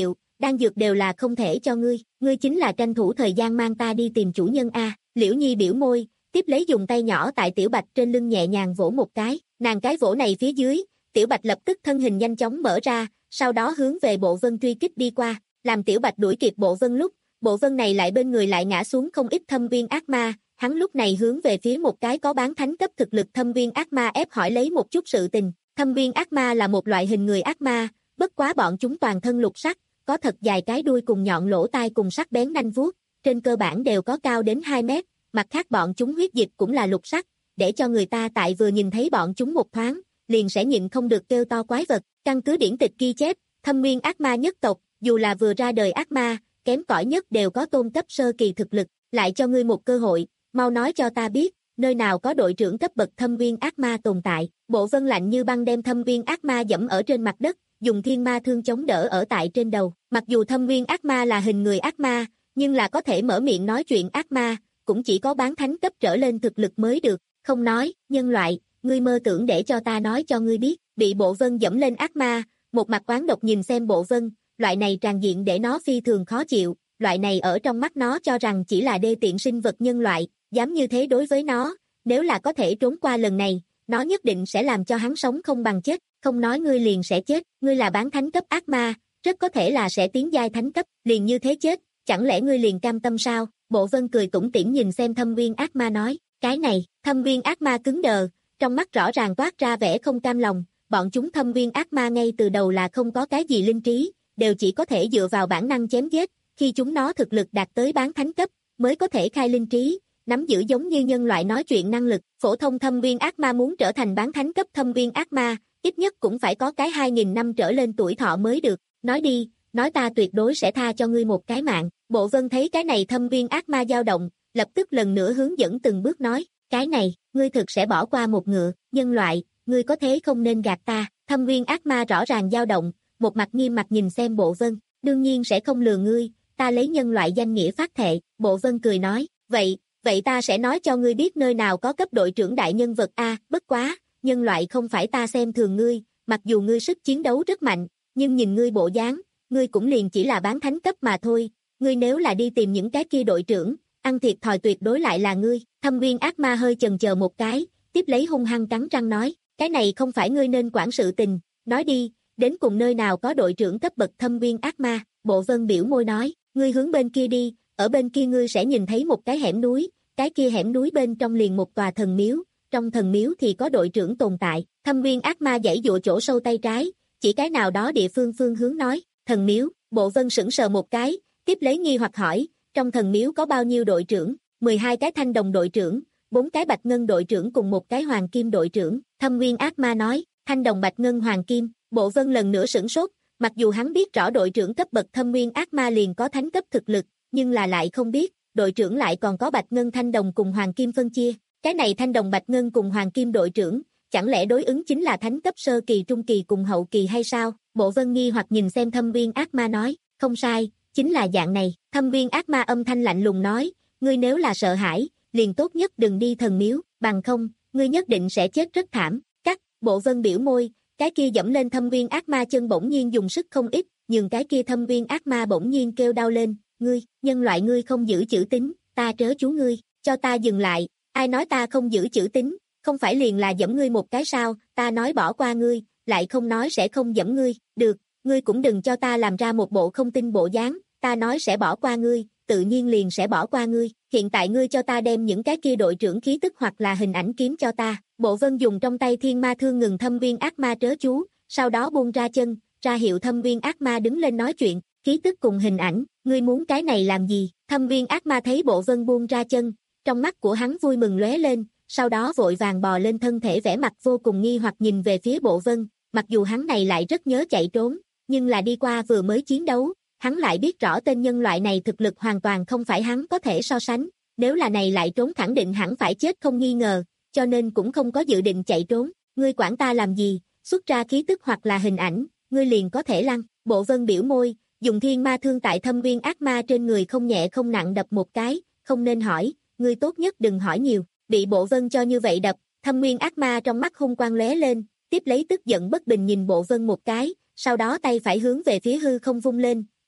đan dược đều là không thể cho ngươi, ngươi chính là tranh thủ thời gian mang ta đi tìm chủ nhân a. Liễu Nhi biểu môi, tiếp lấy dùng tay nhỏ tại Tiểu Bạch trên lưng nhẹ nhàng vỗ một cái, nàng cái vỗ này phía dưới, Tiểu Bạch lập tức thân hình nhanh chóng mở ra, sau đó hướng về Bộ Vân truy kích đi qua, làm Tiểu Bạch đuổi kịp Bộ Vân lúc, Bộ Vân này lại bên người lại ngã xuống không ít thâm viên ác ma, hắn lúc này hướng về phía một cái có bán thánh cấp thực lực thâm viên ác ma ép hỏi lấy một chút sự tình. Thâm viên ác ma là một loại hình người ác ma, bất quá bọn chúng toàn thân lục sắc, có thật dài cái đuôi cùng nhọn lỗ tai cùng sắc bén nanh vuốt, trên cơ bản đều có cao đến hai mét, mặt khác bọn chúng huyết dịch cũng là lục sắc, để cho người ta tại vừa nhìn thấy bọn chúng một thoáng, liền sẽ nhịn không được kêu to quái vật. Căn cứ điển tịch ghi chép, thâm viên ác ma nhất tộc, dù là vừa ra đời ác ma, kém cỏi nhất đều có tôn cấp sơ kỳ thực lực, lại cho ngươi một cơ hội, mau nói cho ta biết, nơi nào có đội trưởng cấp bậc thâm viên ác ma tồn tại. Bộ Vân lạnh như băng đem thâm viên ác ma dẫm ở trên mặt đất, dùng thiên ma thương chống đỡ ở tại trên đầu. Mặc dù thâm viên ác ma là hình người ác ma, nhưng là có thể mở miệng nói chuyện ác ma, cũng chỉ có bán thánh cấp trở lên thực lực mới được. Không nói, nhân loại, ngươi mơ tưởng để cho ta nói cho ngươi biết, bị Bộ Vân dẫm lên ác ma, một mặt oán độc nhìn xem Bộ Vân, loại này tràn diện để nó phi thường khó chịu, loại này ở trong mắt nó cho rằng chỉ là đê tiện sinh vật nhân loại, dám như thế đối với nó, nếu là có thể trốn qua lần này, nó nhất định sẽ làm cho hắn sống không bằng chết, không nói ngươi liền sẽ chết, ngươi là bán thánh cấp ác ma, rất có thể là sẽ tiến giai thánh cấp, liền như thế chết, chẳng lẽ ngươi liền cam tâm sao? Bộ Vân cười tủm tỉm nhìn xem thâm viên ác ma nói, cái này, thâm viên ác ma cứng đờ, trong mắt rõ ràng toát ra vẻ không cam lòng, bọn chúng thâm viên ác ma ngay từ đầu là không có cái gì linh trí, đều chỉ có thể dựa vào bản năng chém giết, khi chúng nó thực lực đạt tới bán thánh cấp, mới có thể khai linh trí, nắm giữ giống như nhân loại nói chuyện năng lực. Phổ thông thâm viên ác ma muốn trở thành bán thánh cấp thâm viên ác ma, ít nhất cũng phải có cái hai nghìn năm trở lên tuổi thọ mới được. Nói đi, nói ta tuyệt đối sẽ tha cho ngươi một cái mạng. Bộ Vân thấy cái này thâm viên ác ma dao động, lập tức lần nữa hướng dẫn từng bước nói, cái này, ngươi thực sẽ bỏ qua một ngựa, nhân loại, ngươi có thế không nên gạt ta. Thâm viên ác ma rõ ràng dao động, một mặt nghiêm mặt nhìn xem Bộ Vân, đương nhiên sẽ không lừa ngươi, ta lấy nhân loại danh nghĩa phát thệ. Bộ Vân cười nói, vậy, vậy ta sẽ nói cho ngươi biết nơi nào có cấp đội trưởng đại nhân vật a, bất quá, nhân loại không phải ta xem thường ngươi, mặc dù ngươi sức chiến đấu rất mạnh, nhưng nhìn ngươi bộ dáng, ngươi cũng liền chỉ là bán thánh cấp mà thôi, ngươi nếu là đi tìm những cái kia đội trưởng, ăn thiệt thòi tuyệt đối lại là ngươi. Thâm viên ác ma hơi chần chờ một cái, tiếp lấy hung hăng cắn răng nói, cái này không phải ngươi nên quản sự tình, nói đi, đến cùng nơi nào có đội trưởng cấp bậc thâm viên ác ma. Bộ Vân biểu môi nói, ngươi hướng bên kia đi, ở bên kia ngươi sẽ nhìn thấy một cái hẻm núi, cái kia hẻm núi bên trong liền một tòa thần miếu, trong thần miếu thì có đội trưởng tồn tại. Thâm viên ác ma giãy dụa chỗ sâu tay trái, chỉ cái nào đó địa phương phương hướng nói, thần miếu. Bộ Vân sững sờ một cái, tiếp lấy nghi hoặc hỏi, trong thần miếu có bao nhiêu đội trưởng? mười hai cái thanh đồng đội trưởng, bốn cái bạch ngân đội trưởng cùng một cái hoàng kim đội trưởng. Thâm viên ác ma nói, thanh đồng bạch ngân hoàng kim. Bộ Vân lần nữa sửng sốt, mặc dù hắn biết rõ đội trưởng cấp bậc thâm viên ác ma liền có thánh cấp thực lực, nhưng là lại không biết, đội trưởng lại còn có bạch ngân thanh đồng cùng hoàng kim phân chia. Cái này thanh đồng bạch ngân cùng hoàng kim đội trưởng, chẳng lẽ đối ứng chính là thánh cấp sơ kỳ trung kỳ cùng hậu kỳ hay sao? Bộ Vân nghi hoặc nhìn xem thâm viên ác ma nói, không sai, chính là dạng này. Thâm viên ác ma âm thanh lạnh lùng nói, ngươi nếu là sợ hãi, liền tốt nhất đừng đi thần miếu, bằng không, ngươi nhất định sẽ chết rất thảm. Cắt. Bộ Vân biểu môi, cái kia dẫm lên thâm viên ác ma chân bỗng nhiên dùng sức không ít, nhưng cái kia thâm viên ác ma bỗng nhiên kêu đau lên, ngươi, nhân loại ngươi không giữ chữ tín, ta trớ chú ngươi, cho ta dừng lại, ai nói ta không giữ chữ tín, không phải liền là dẫm ngươi một cái sao, ta nói bỏ qua ngươi, lại không nói sẽ không dẫm ngươi, được, ngươi cũng đừng cho ta làm ra một bộ không tin bộ dáng, ta nói sẽ bỏ qua ngươi, tự nhiên liền sẽ bỏ qua ngươi, hiện tại ngươi cho ta đem những cái kia đội trưởng khí tức hoặc là hình ảnh kiếm cho ta. Bộ Vân dùng trong tay thiên ma thương ngừng thâm viên ác ma trớ chú, sau đó buông ra chân, ra hiệu thâm viên ác ma đứng lên nói chuyện, khí tức cùng hình ảnh, ngươi muốn cái này làm gì? Thâm viên ác ma thấy Bộ Vân buông ra chân, trong mắt của hắn vui mừng lóe lên, sau đó vội vàng bò lên thân thể vẻ mặt vô cùng nghi hoặc nhìn về phía Bộ Vân, mặc dù hắn này lại rất nhớ chạy trốn, nhưng là đi qua vừa mới chiến đấu, hắn lại biết rõ tên nhân loại này thực lực hoàn toàn không phải hắn có thể so sánh, nếu là này lại trốn khẳng định hẳn phải chết không nghi ngờ, cho nên cũng không có dự định chạy trốn. Ngươi quản ta làm gì, xuất ra khí tức hoặc là hình ảnh, ngươi liền có thể lăn. Bộ Vân biểu môi, dùng thiên ma thương tại thâm viên ác ma trên người không nhẹ không nặng đập một cái, không nên hỏi, ngươi tốt nhất đừng hỏi nhiều. Bị Bộ Vân cho như vậy đập, thâm viên ác ma trong mắt hung quang lóe lên, tiếp lấy tức giận bất bình nhìn Bộ Vân một cái, sau đó tay phải hướng về phía hư không vung lên,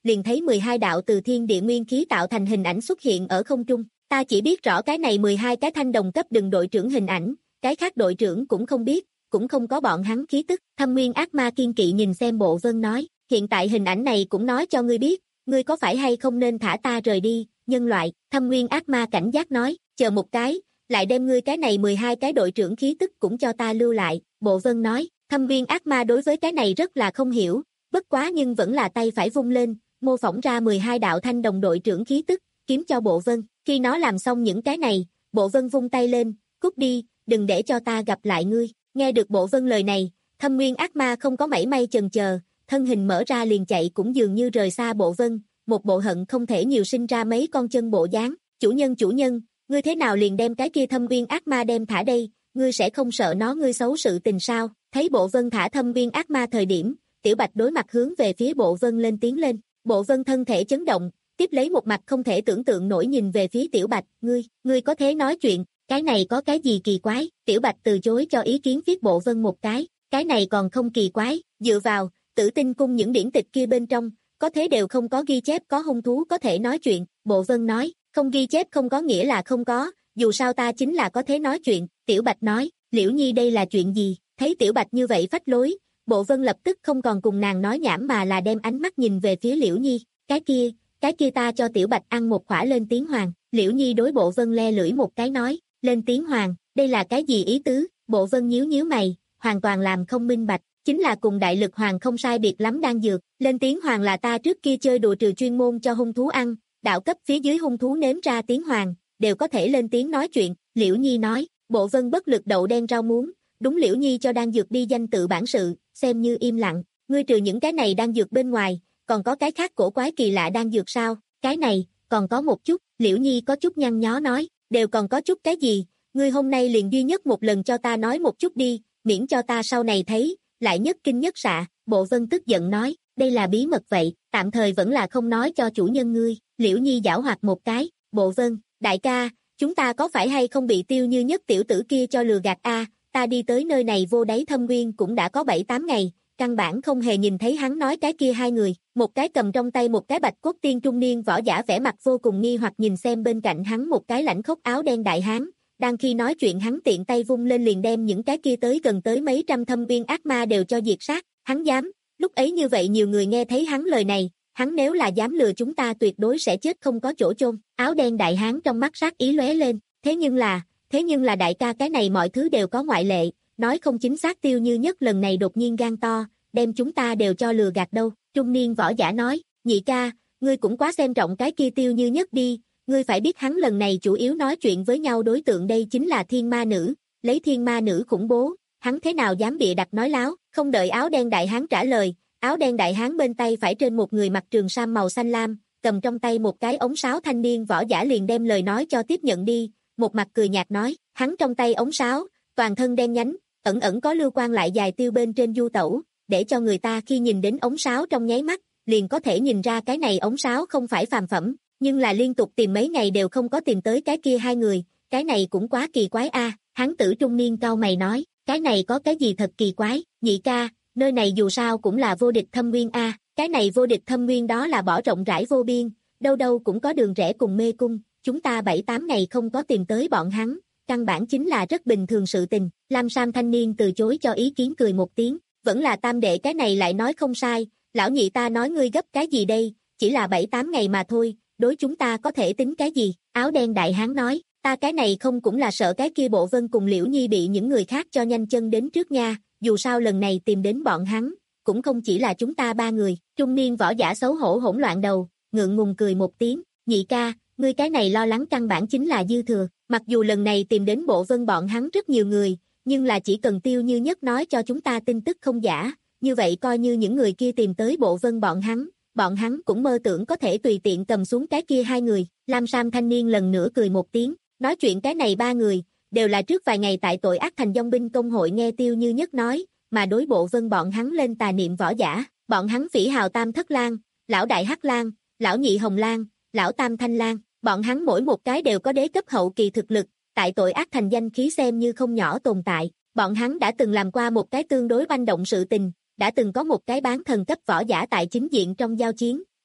liền thấy mười hai đạo từ thiên địa nguyên khí tạo thành hình ảnh xuất hiện ở không trung. Ta chỉ biết rõ cái này mười hai cái thanh đồng cấp đừng đội trưởng hình ảnh, cái khác đội trưởng cũng không biết, cũng không có bọn hắn khí tức. Thâm Nguyên ác ma kiên kỵ nhìn xem Bộ Vân nói, hiện tại hình ảnh này cũng nói cho ngươi biết, ngươi có phải hay không nên thả ta rời đi, nhân loại. Thâm Nguyên ác ma cảnh giác nói, chờ một cái, lại đem ngươi cái này mười hai cái đội trưởng khí tức cũng cho ta lưu lại. Bộ Vân nói, Thâm Nguyên ác ma đối với cái này rất là không hiểu, bất quá nhưng vẫn là tay phải vung lên, mô phỏng ra mười hai đạo thanh đồng đội trưởng khí tức, kiếm cho Bộ Vân. Khi nó làm xong những cái này, Bộ Vân vung tay lên, cút đi, đừng để cho ta gặp lại ngươi. Nghe được Bộ Vân lời này, Thâm Nguyên ác ma không có mảy may chần chờ, thân hình mở ra liền chạy, cũng dường như rời xa Bộ Vân, một bộ hận không thể nhiều sinh ra mấy con chân bộ dáng. Chủ nhân chủ nhân, ngươi thế nào liền đem cái kia Thâm Nguyên ác ma đem thả đây, ngươi sẽ không sợ nó ngươi xấu sự tình sao? Thấy Bộ Vân thả Thâm Nguyên ác ma thời điểm, Tiểu Bạch đối mặt hướng về phía Bộ Vân lên tiếng lên. Bộ Vân thân thể chấn động, tiếp lấy một mặt không thể tưởng tượng nổi nhìn về phía Tiểu Bạch, ngươi, ngươi có thế nói chuyện, cái này có cái gì kỳ quái? Tiểu Bạch từ chối cho ý kiến viết Bộ Vân một cái, cái này còn không kỳ quái, dựa vào, Tử Tinh cung những điển tịch kia bên trong, có thế đều không có ghi chép có hung thú có thể nói chuyện. Bộ Vân nói, không ghi chép không có nghĩa là không có, dù sao ta chính là có thế nói chuyện. Tiểu Bạch nói, Liễu Nhi đây là chuyện gì? Thấy Tiểu Bạch như vậy phách lối, Bộ Vân lập tức không còn cùng nàng nói nhảm mà là đem ánh mắt nhìn về phía Liễu Nhi. Cái kia, cái kia ta cho Tiểu Bạch ăn một khỏa lên tiếng hoàng. Liễu Nhi đối Bộ Vân le lưỡi một cái nói, lên tiếng hoàng, đây là cái gì ý tứ? Bộ Vân nhíu nhíu mày, hoàn toàn làm không minh bạch, chính là cùng đại lực hoàng không sai biệt lắm đang dược. Lên tiếng hoàng là ta trước kia chơi đùa trừ chuyên môn cho hung thú ăn, đạo cấp phía dưới hung thú nếm ra tiếng hoàng, đều có thể lên tiếng nói chuyện. Liễu Nhi nói. Bộ Vân bất lực đậu đen rau muống, đúng Liễu Nhi cho đang dược đi danh tự bản sự, xem như im lặng. Ngươi trừ những cái này đang dược bên ngoài, còn có cái khác cổ quái kỳ lạ đang dược sao? Cái này, còn có một chút. Liễu Nhi có chút nhăn nhó nói, đều còn có chút cái gì? Ngươi hôm nay liền duy nhất một lần cho ta nói một chút đi, miễn cho ta sau này thấy, lại nhất kinh nhất xạ. Bộ Vân tức giận nói, đây là bí mật vậy, tạm thời vẫn là không nói cho chủ nhân ngươi. Liễu Nhi giảo hoạt một cái, Bộ Vân, đại ca, chúng ta có phải hay không bị Tiêu Như Nhất tiểu tử kia cho lừa gạt a? Ta đi tới nơi này vô đáy thâm nguyên cũng đã có bảy tám ngày, căn bản không hề nhìn thấy hắn nói cái kia hai người. Một cái cầm trong tay một cái bạch cốt tiên trung niên võ giả vẻ mặt vô cùng nghi hoặc nhìn xem bên cạnh hắn một cái lãnh khốc áo đen đại hán. Đang khi nói chuyện hắn tiện tay vung lên liền đem những cái kia tới gần tới mấy trăm thâm viên ác ma đều cho diệt sát. Hắn dám, lúc ấy như vậy nhiều người nghe thấy hắn lời này, hắn nếu là dám lừa chúng ta tuyệt đối sẽ chết không có chỗ chôn. Áo đen đại hán trong mắt sát ý lóe lên, thế nhưng là, thế nhưng là đại ca cái này mọi thứ đều có ngoại lệ, nói không chính xác Tiêu Như Nhất lần này đột nhiên gan to, đem chúng ta đều cho lừa gạt đâu. Trung niên võ giả nói, nhị ca, ngươi cũng quá xem trọng cái kia Tiêu Như Nhất đi, ngươi phải biết hắn lần này chủ yếu nói chuyện với nhau đối tượng đây chính là thiên ma nữ, lấy thiên ma nữ khủng bố, hắn thế nào dám bịa đặt nói láo. Không đợi áo đen đại hán trả lời, áo đen đại hán bên tay phải trên một người mặc trường sam màu xanh lam, cầm trong tay một cái ống sáo thanh niên võ giả liền đem lời nói cho tiếp nhận đi, một mặt cười nhạt nói, hắn trong tay ống sáo, toàn thân đen nhánh, ẩn ẩn có lưu quang lại dài tiêu bên trên du tẩu, để cho người ta khi nhìn đến ống sáo trong nháy mắt, liền có thể nhìn ra cái này ống sáo không phải phàm phẩm, nhưng là liên tục tìm mấy ngày đều không có tìm tới cái kia hai người, cái này cũng quá kỳ quái a. Hán tử trung niên cau mày nói, cái này có cái gì thật kỳ quái? Nhị ca, nơi này dù sao cũng là vô địch thâm nguyên a, cái này vô địch thâm nguyên đó là bỏ rộng rãi vô biên, đâu đâu cũng có đường rẽ cùng mê cung, chúng ta bảy tám ngày không có tìm tới bọn hắn, căn bản chính là rất bình thường sự tình. Lam Sam thanh niên từ chối cho ý kiến cười một tiếng, vẫn là tam đệ cái này lại nói không sai, lão nhị ta nói ngươi gấp cái gì đây, chỉ là bảy tám ngày mà thôi, đối chúng ta có thể tính cái gì? Áo đen đại hán nói, ta cái này không cũng là sợ cái kia Bộ Vân cùng Liễu Nhi bị những người khác cho nhanh chân đến trước nha, dù sao lần này tìm đến bọn hắn, cũng không chỉ là chúng ta ba người. Trung niên võ giả xấu hổ hỗn loạn đầu, ngượng ngùng cười một tiếng, nhị ca, ngươi cái này lo lắng căn bản chính là dư thừa, mặc dù lần này tìm đến Bộ Vân bọn hắn rất nhiều người, nhưng là chỉ cần Tiêu Như Nhất nói cho chúng ta tin tức không giả, như vậy coi như những người kia tìm tới Bộ Vân bọn hắn, bọn hắn cũng mơ tưởng có thể tùy tiện cầm xuống cái kia hai người. Lam Sam thanh niên lần nữa cười một tiếng, nói chuyện cái này ba người, đều là trước vài ngày tại tội ác thành dòng binh công hội nghe Tiêu Như Nhất nói, mà đối Bộ Vân bọn hắn lên tà niệm võ giả, bọn hắn phỉ hào Tam Thất Lang, lão Đại Hắc Lang, lão Nhị Hồng Lang, lão Tam Thanh Lang, bọn hắn mỗi một cái đều có đế cấp hậu kỳ thực lực, tại tội ác thành danh khí xem như không nhỏ tồn tại, bọn hắn đã từng làm qua một cái tương đối manh động sự tình, đã từng có một cái bán thần cấp võ giả tại chính diện trong giao chiến,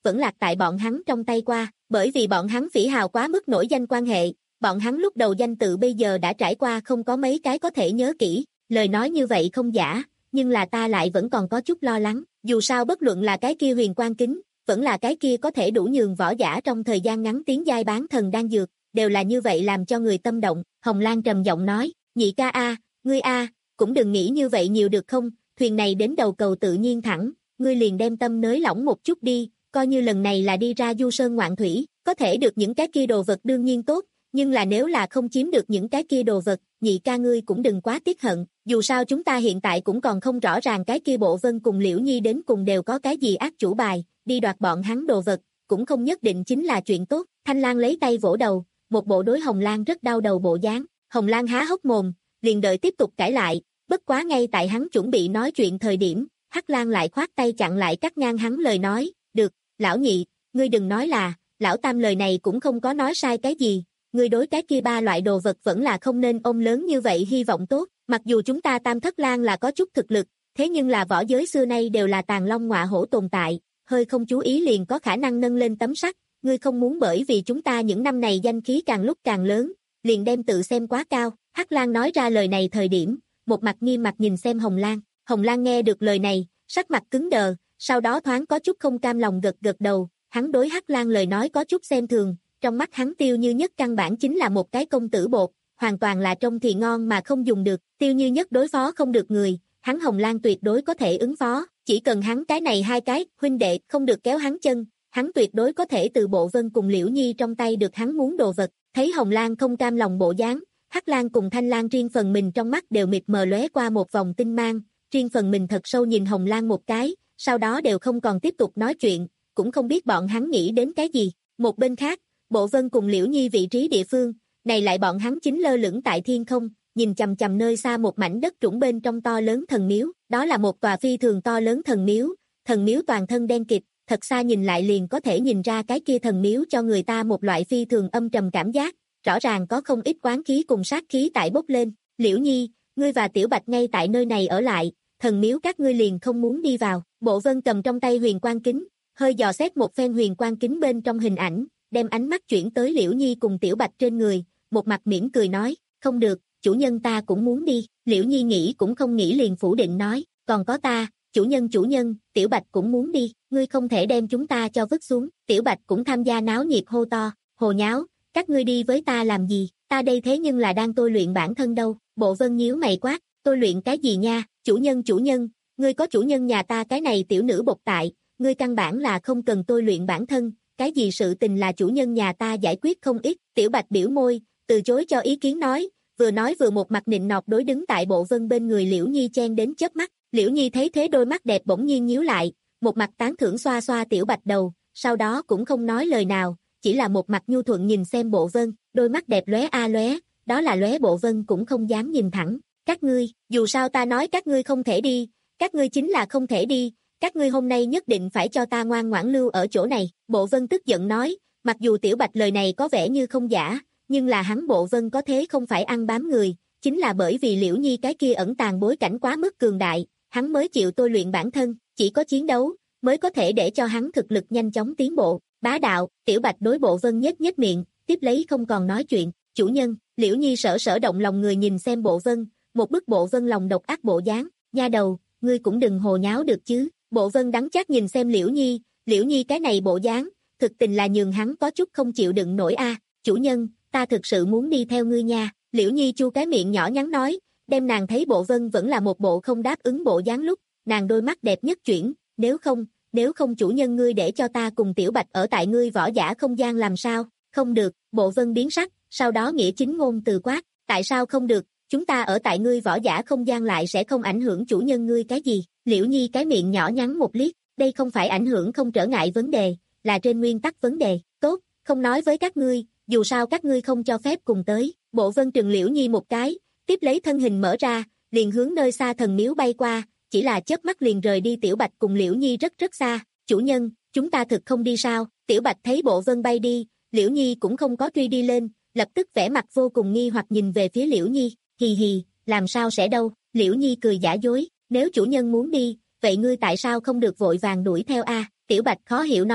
vẫn lạc tại bọn hắn trong tay qua, bởi vì bọn hắn phỉ hào quá mức nổi danh quan hệ, bọn hắn lúc đầu danh tự bây giờ đã trải qua không có mấy cái có thể nhớ kỹ, lời nói như vậy không giả, nhưng là ta lại vẫn còn có chút lo lắng, dù sao bất luận là cái kia huyền quang kính, vẫn là cái kia có thể đủ nhường võ giả trong thời gian ngắn tiến giai bán thần đan dược, đều là như vậy làm cho người tâm động. Hồng Lan trầm giọng nói, nhị ca a, ngươi a, cũng đừng nghĩ như vậy nhiều được không, thuyền này đến đầu cầu tự nhiên thẳng, ngươi liền đem tâm nới lỏng một chút đi, coi như lần này là đi ra du sơn ngoạn thủy, có thể được những cái kia đồ vật đương nhiên tốt, nhưng là nếu là không chiếm được những cái kia đồ vật, nhị ca ngươi cũng đừng quá tiếc hận, dù sao chúng ta hiện tại cũng còn không rõ ràng cái kia Bộ Vân cùng Liễu Nhi đến cùng đều có cái gì ác chủ bài, đi đoạt bọn hắn đồ vật, cũng không nhất định chính là chuyện tốt. Thanh Lan lấy tay vỗ đầu, một bộ đối Hồng Lan rất đau đầu bộ dáng. Hồng Lan há hốc mồm, liền đợi tiếp tục cãi lại, bất quá ngay tại hắn chuẩn bị nói chuyện thời điểm, Hắc Lan lại khoát tay chặn lại cắt ngang hắn lời nói, được, lão nhị, ngươi đừng nói là, lão tam lời này cũng không có nói sai cái gì, ngươi đối cái kia ba loại đồ vật vẫn là không nên ôm lớn như vậy hy vọng tốt, mặc dù chúng ta Tam Thất Lan là có chút thực lực, thế nhưng là võ giới xưa nay đều là tàn long ngọa hổ tồn tại, hơi không chú ý liền có khả năng nâng lên tấm sắt, ngươi không muốn bởi vì chúng ta những năm này danh khí càng lúc càng lớn, liền đem tự xem quá cao. Hắc Lan nói ra lời này thời điểm, một mặt nghiêm mặt nhìn xem Hồng Lan, Hồng Lan nghe được lời này, sắc mặt cứng đờ, sau đó thoáng có chút không cam lòng gật gật đầu, hắn đối Hắc Lan lời nói có chút xem thường, trong mắt hắn Tiêu Như Nhất căn bản chính là một cái công tử bột, hoàn toàn là trông thì ngon mà không dùng được, Tiêu Như Nhất đối phó không được người, hắn Hồng Lan tuyệt đối có thể ứng phó, chỉ cần hắn cái này hai cái huynh đệ không được kéo hắn chân, hắn tuyệt đối có thể từ Bộ Vân cùng Liễu Nhi trong tay được hắn muốn đồ vật. Thấy Hồng Lan không cam lòng bộ dáng, Hắc Lan cùng Thanh Lan riêng phần mình trong mắt đều mịt mờ lóe qua một vòng tinh mang, riêng phần mình thật sâu nhìn Hồng Lan một cái, sau đó đều không còn tiếp tục nói chuyện, cũng không biết bọn hắn nghĩ đến cái gì. Một bên khác, Bộ Vân cùng Liễu Nhi vị trí địa phương, này lại bọn hắn chính lơ lửng tại thiên không, nhìn chằm chằm nơi xa một mảnh đất trũng bên trong to lớn thần miếu, đó là một tòa phi thường to lớn thần miếu, thần miếu toàn thân đen kịt, thật xa nhìn lại liền có thể nhìn ra cái kia thần miếu cho người ta một loại phi thường âm trầm cảm giác, rõ ràng có không ít oán khí cùng sát khí tại bốc lên. Liễu Nhi, ngươi và Tiểu Bạch ngay tại nơi này ở lại, thần miếu các ngươi liền không muốn đi vào. Bộ Vân cầm trong tay huyền quang kính, hơi dò xét một phen huyền quang kính bên trong hình ảnh, đem ánh mắt chuyển tới Liễu Nhi cùng Tiểu Bạch trên người, một mặt mỉm cười nói, không được, chủ nhân ta cũng muốn đi. Liễu Nhi nghĩ cũng không nghĩ liền phủ định nói, còn có ta, chủ nhân chủ nhân, Tiểu Bạch cũng muốn đi, ngươi không thể đem chúng ta cho vứt xuống. Tiểu Bạch cũng tham gia náo nhiệt hô to, hồ nháo, các ngươi đi với ta làm gì, ta đây thế nhưng là đang tôi luyện bản thân đâu. Bộ Vân nhíu mày quát, tôi luyện cái gì nha, chủ nhân chủ nhân, ngươi có chủ nhân nhà ta cái này tiểu nữ bộc tại, ngươi căn bản là không cần tôi luyện bản thân, cái gì sự tình là chủ nhân nhà ta giải quyết không ít. Tiểu Bạch biểu môi, từ chối cho ý kiến nói, vừa nói vừa một mặt nịnh nọt đối đứng tại Bộ Vân bên người Liễu Nhi chen đến chớp mắt. Liễu Nhi thấy thế đôi mắt đẹp bỗng nhiên nhíu lại, một mặt tán thưởng xoa xoa Tiểu Bạch đầu, sau đó cũng không nói lời nào, chỉ là một mặt nhu thuận nhìn xem Bộ Vân, đôi mắt đẹp lóe a lóe, đó là lóe Bộ Vân cũng không dám nhìn thẳng. Các ngươi, dù sao ta nói các ngươi không thể đi, các ngươi chính là không thể đi, các ngươi hôm nay nhất định phải cho ta ngoan ngoãn lưu ở chỗ này. Bộ Vân tức giận nói, mặc dù Tiểu Bạch lời này có vẻ như không giả, nhưng là hắn Bộ Vân có thế không phải ăn bám người, chính là bởi vì Liễu Nhi cái kia ẩn tàng bối cảnh quá mức cường đại, hắn mới chịu tôi luyện bản thân, chỉ có chiến đấu mới có thể để cho hắn thực lực nhanh chóng tiến bộ. Bá đạo. Tiểu Bạch đối Bộ Vân nhếch nhếch miệng, tiếp lấy không còn nói chuyện. Chủ nhân. Liễu Nhi sở sở động lòng người nhìn xem Bộ Vân, một bức Bộ Vân lòng độc ác bộ dáng. Nha đầu, ngươi cũng đừng hồ nháo được chứ. Bộ Vân đắng chát nhìn xem Liễu Nhi, Liễu Nhi cái này bộ dáng, thực tình là nhường hắn có chút không chịu đựng nổi a. Chủ nhân, ta thực sự muốn đi theo ngươi nha. Liễu Nhi chu cái miệng nhỏ nhắn nói, đem nàng thấy Bộ Vân vẫn là một bộ không đáp ứng bộ dáng lúc, nàng đôi mắt đẹp nhất chuyển, nếu không, nếu không chủ nhân ngươi để cho ta cùng Tiểu Bạch ở tại ngươi võ giả không gian làm sao? Không được. Bộ Vân biến sắc, sau đó nghĩa chính ngôn từ quát, tại sao không được, chúng ta ở tại ngươi võ giả không gian lại sẽ không ảnh hưởng chủ nhân ngươi cái gì? Liễu Nhi cái miệng nhỏ nhắn một liếc, đây không phải ảnh hưởng không trở ngại vấn đề, là trên nguyên tắc vấn đề. Tốt, không nói với các ngươi, dù sao các ngươi không cho phép cùng tới. Bộ Vân trừng Liễu Nhi một cái, tiếp lấy thân hình mở ra, liền hướng nơi xa thần miếu bay qua, chỉ là chớp mắt liền rời đi Tiểu Bạch cùng Liễu Nhi rất rất xa. Chủ nhân, chúng ta thực không đi sao? Tiểu Bạch thấy Bộ Vân bay đi, Liễu Nhi cũng không có truy đi lên, lập tức vẻ mặt vô cùng nghi hoặc nhìn về phía Liễu Nhi, hì hì, làm sao sẽ đâu? Liễu Nhi cười giả dối, nếu chủ nhân muốn đi, vậy ngươi tại sao không được vội vàng đuổi theo a? Tiểu Bạch khó hiểu nói,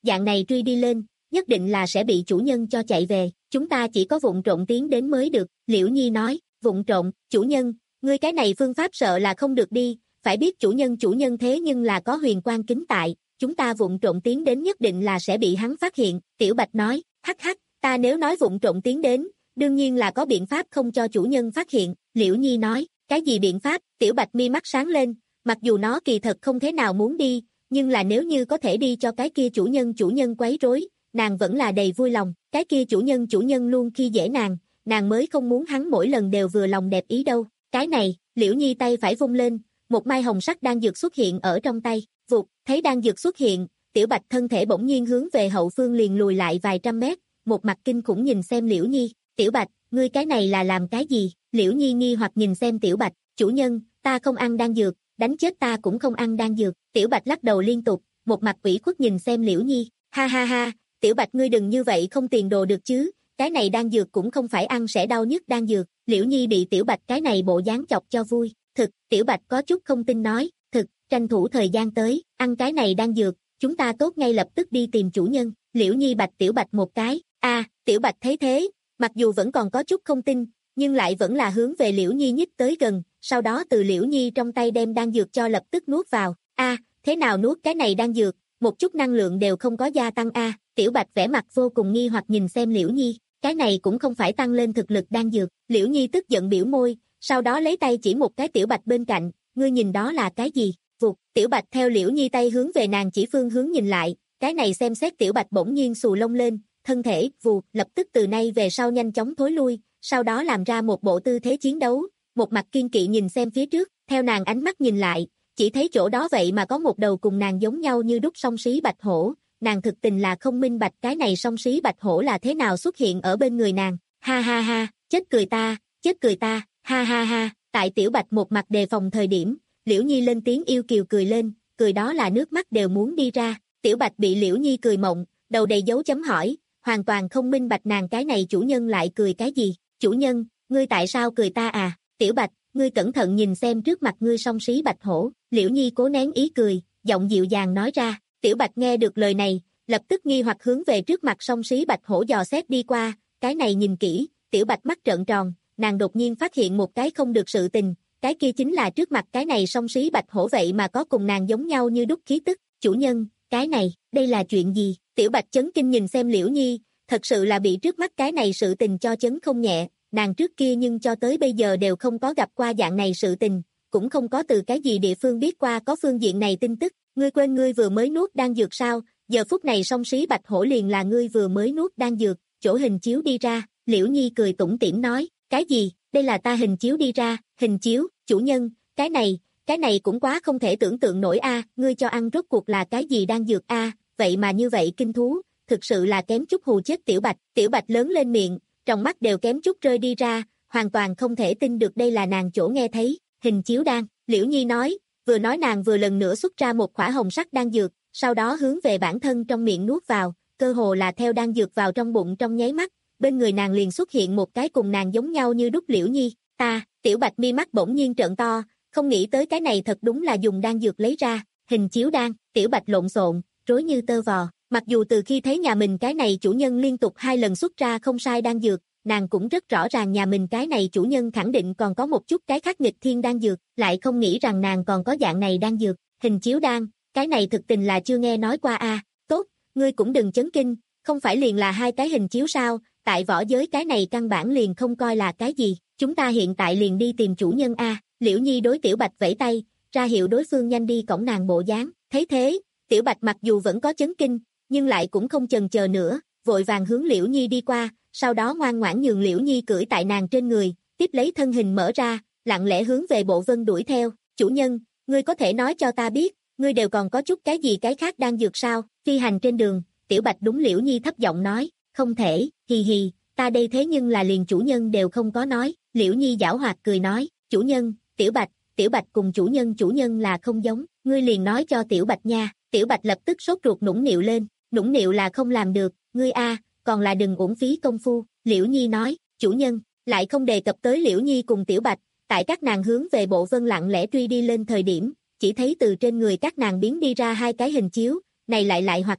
dạng này truy đi lên, nhất định là sẽ bị chủ nhân cho chạy về, chúng ta chỉ có vụng trộn tiến đến mới được, Liễu Nhi nói, vụng trộn, chủ nhân, ngươi cái này phương pháp sợ là không được đi, phải biết chủ nhân chủ nhân thế nhưng là có huyền quang kính tại, chúng ta vụng trộn tiến đến nhất định là sẽ bị hắn phát hiện, Tiểu Bạch nói, hắc hắc, ta nếu nói vụng trộn tiến đến, đương nhiên là có biện pháp không cho chủ nhân phát hiện, Liễu Nhi nói, cái gì biện pháp, Tiểu Bạch mi mắt sáng lên, mặc dù nó kỳ thật không thế nào muốn đi, nhưng là nếu như có thể đi cho cái kia chủ nhân chủ nhân quấy rối, nàng vẫn là đầy vui lòng, cái kia chủ nhân chủ nhân luôn khi dễ nàng, nàng mới không muốn hắn mỗi lần đều vừa lòng đẹp ý đâu, cái này, Liễu Nhi tay phải vung lên, một mai hồng sắc đan dược xuất hiện ở trong tay, vụt, thấy đan dược xuất hiện, Tiểu Bạch thân thể bỗng nhiên hướng về hậu phương liền lùi lại vài trăm mét, một mặt kinh khủng nhìn xem Liễu Nhi, Tiểu Bạch, ngươi cái này là làm cái gì, Liễu Nhi nghi hoặc nhìn xem Tiểu Bạch, chủ nhân, ta không ăn đan dược, đánh chết ta cũng không ăn đan dược, Tiểu Bạch lắc đầu liên tục, một mặt ủy khuất nhìn xem Liễu Nhi, ha ha ha, Tiểu Bạch ngươi đừng như vậy không tiền đồ được chứ, cái này đan dược cũng không phải ăn sẽ đau nhức đan dược, Liễu Nhi bị Tiểu Bạch cái này bộ dáng chọc cho vui, thực, Tiểu Bạch có chút không tin nói, thực, tranh thủ thời gian tới, ăn cái này đan dược, chúng ta tốt ngay lập tức đi tìm chủ nhân, Liễu Nhi bạch Tiểu Bạch một cái, a, Tiểu Bạch thấy thế, mặc dù vẫn còn có chút không tin, nhưng lại vẫn là hướng về Liễu Nhi nhích tới gần, sau đó từ Liễu Nhi trong tay đem đan dược cho lập tức nuốt vào, a, thế nào nuốt cái này đan dược, một chút năng lượng đều không có gia tăng a, Tiểu Bạch vẻ mặt vô cùng nghi hoặc nhìn xem Liễu Nhi, cái này cũng không phải tăng lên thực lực đan dược, Liễu Nhi tức giận biểu môi, sau đó lấy tay chỉ một cái Tiểu Bạch bên cạnh, ngươi nhìn đó là cái gì, vụt, Tiểu Bạch theo Liễu Nhi tay hướng về nàng chỉ phương hướng nhìn lại, cái này xem xét Tiểu Bạch bỗng nhiên xù lông lên, thân thể, vù, lập tức từ nay về sau nhanh chóng thối lui, sau đó làm ra một bộ tư thế chiến đấu, một mặt kiên kỵ nhìn xem phía trước, theo nàng ánh mắt nhìn lại, chỉ thấy chỗ đó vậy mà có một đầu cùng nàng giống nhau như đúc song xí bạch hổ, nàng thực tình là không minh bạch cái này song xí bạch hổ là thế nào xuất hiện ở bên người nàng, ha ha ha, chết cười ta, chết cười ta, ha ha ha, tại Tiểu Bạch một mặt đề phòng thời điểm, Liễu Nhi lên tiếng yêu kiều cười lên, cười đó là nước mắt đều muốn đi ra, Tiểu Bạch bị Liễu Nhi cười mộng, đầu đầy dấu chấm hỏi, hoàn toàn không minh bạch nàng cái này chủ nhân lại cười cái gì, chủ nhân, ngươi tại sao cười ta à, Tiểu Bạch, ngươi cẩn thận nhìn xem trước mặt ngươi song xí bạch hổ, Liễu Nhi cố nén ý cười, giọng dịu dàng nói ra, Tiểu Bạch nghe được lời này, lập tức nghi hoặc hướng về trước mặt song xí bạch hổ dò xét đi qua, cái này nhìn kỹ, Tiểu Bạch mắt trợn tròn, nàng đột nhiên phát hiện một cái không được sự tình, cái kia chính là trước mặt cái này song xí bạch hổ vậy mà có cùng nàng giống nhau như đúc khí tức, chủ nhân, cái này, đây là chuyện gì, Tiểu Bạch chấn kinh nhìn xem Liễu Nhi, thật sự là bị trước mắt cái này sự tình cho chấn không nhẹ, nàng trước kia nhưng cho tới bây giờ đều không có gặp qua dạng này sự tình, cũng không có từ cái gì địa phương biết qua có phương diện này tin tức, ngươi quên ngươi vừa mới nuốt đan dược sao, giờ phút này song xí bạch hổ liền là ngươi vừa mới nuốt đan dược, chỗ hình chiếu đi ra, Liễu Nhi cười tủm tỉm nói, cái gì, đây là ta hình chiếu đi ra, hình chiếu, chủ nhân, cái này, cái này cũng quá không thể tưởng tượng nổi a, ngươi cho ăn rốt cuộc là cái gì đan dược a, vậy mà như vậy kinh thú, thực sự là kém chút hù chết Tiểu Bạch, Tiểu Bạch lớn lên miệng, trong mắt đều kém chút rơi đi ra, hoàn toàn không thể tin được đây là nàng chỗ nghe thấy, hình chiếu đan, Liễu Nhi nói, vừa nói nàng vừa lần nữa xuất ra một khỏa hồng sắc đan dược, sau đó hướng về bản thân trong miệng nuốt vào, cơ hồ là theo đan dược vào trong bụng trong nháy mắt, bên người nàng liền xuất hiện một cái cùng nàng giống nhau như đúc Liễu Nhi, ta, Tiểu Bạch mi mắt bỗng nhiên trợn to, không nghĩ tới cái này thật đúng là dùng đan dược lấy ra, hình chiếu đan, Tiểu Bạch lộn xộn, rối như tơ vò, mặc dù từ khi thấy nhà mình cái này chủ nhân liên tục hai lần xuất ra không sai đan dược, nàng cũng rất rõ ràng nhà mình cái này chủ nhân khẳng định còn có một chút cái khác nghịch thiên đan dược, lại không nghĩ rằng nàng còn có dạng này đan dược, hình chiếu đan, cái này thực tình là chưa nghe nói qua a. Tốt, ngươi cũng đừng chấn kinh, không phải liền là hai cái hình chiếu sao, tại võ giới cái này căn bản liền không coi là cái gì, chúng ta hiện tại liền đi tìm chủ nhân a. Liễu Nhi đối Tiểu Bạch vẫy tay, ra hiệu đối phương nhanh đi cổng nàng bộ dáng, thấy thế, Tiểu Bạch mặc dù vẫn có chấn kinh, nhưng lại cũng không chần chờ nữa, vội vàng hướng Liễu Nhi đi qua, sau đó ngoan ngoãn nhường Liễu Nhi cưỡi tại nàng trên người, tiếp lấy thân hình mở ra, lặng lẽ hướng về Bộ Vân đuổi theo, chủ nhân, ngươi có thể nói cho ta biết, ngươi đều còn có chút cái gì cái khác đang dược sao, phi hành trên đường, Tiểu Bạch đúng Liễu Nhi thấp giọng nói, không thể, hì hì, ta đây thế nhưng là liền chủ nhân đều không có nói, Liễu Nhi giảo hoạt cười nói, chủ nhân, Tiểu Bạch, Tiểu Bạch cùng chủ nhân chủ nhân là không giống, ngươi liền nói cho Tiểu Bạch nha, Tiểu Bạch lập tức sốt ruột nũng nịu lên, nũng nịu là không làm được, ngươi a, còn là đừng uổng phí công phu, Liễu Nhi nói, chủ nhân, lại không đề cập tới Liễu Nhi cùng Tiểu Bạch, tại các nàng hướng về Bộ Vân lặng lẽ truy đi lên thời điểm, chỉ thấy từ trên người các nàng biến đi ra hai cái hình chiếu, này lại lại hoạt động,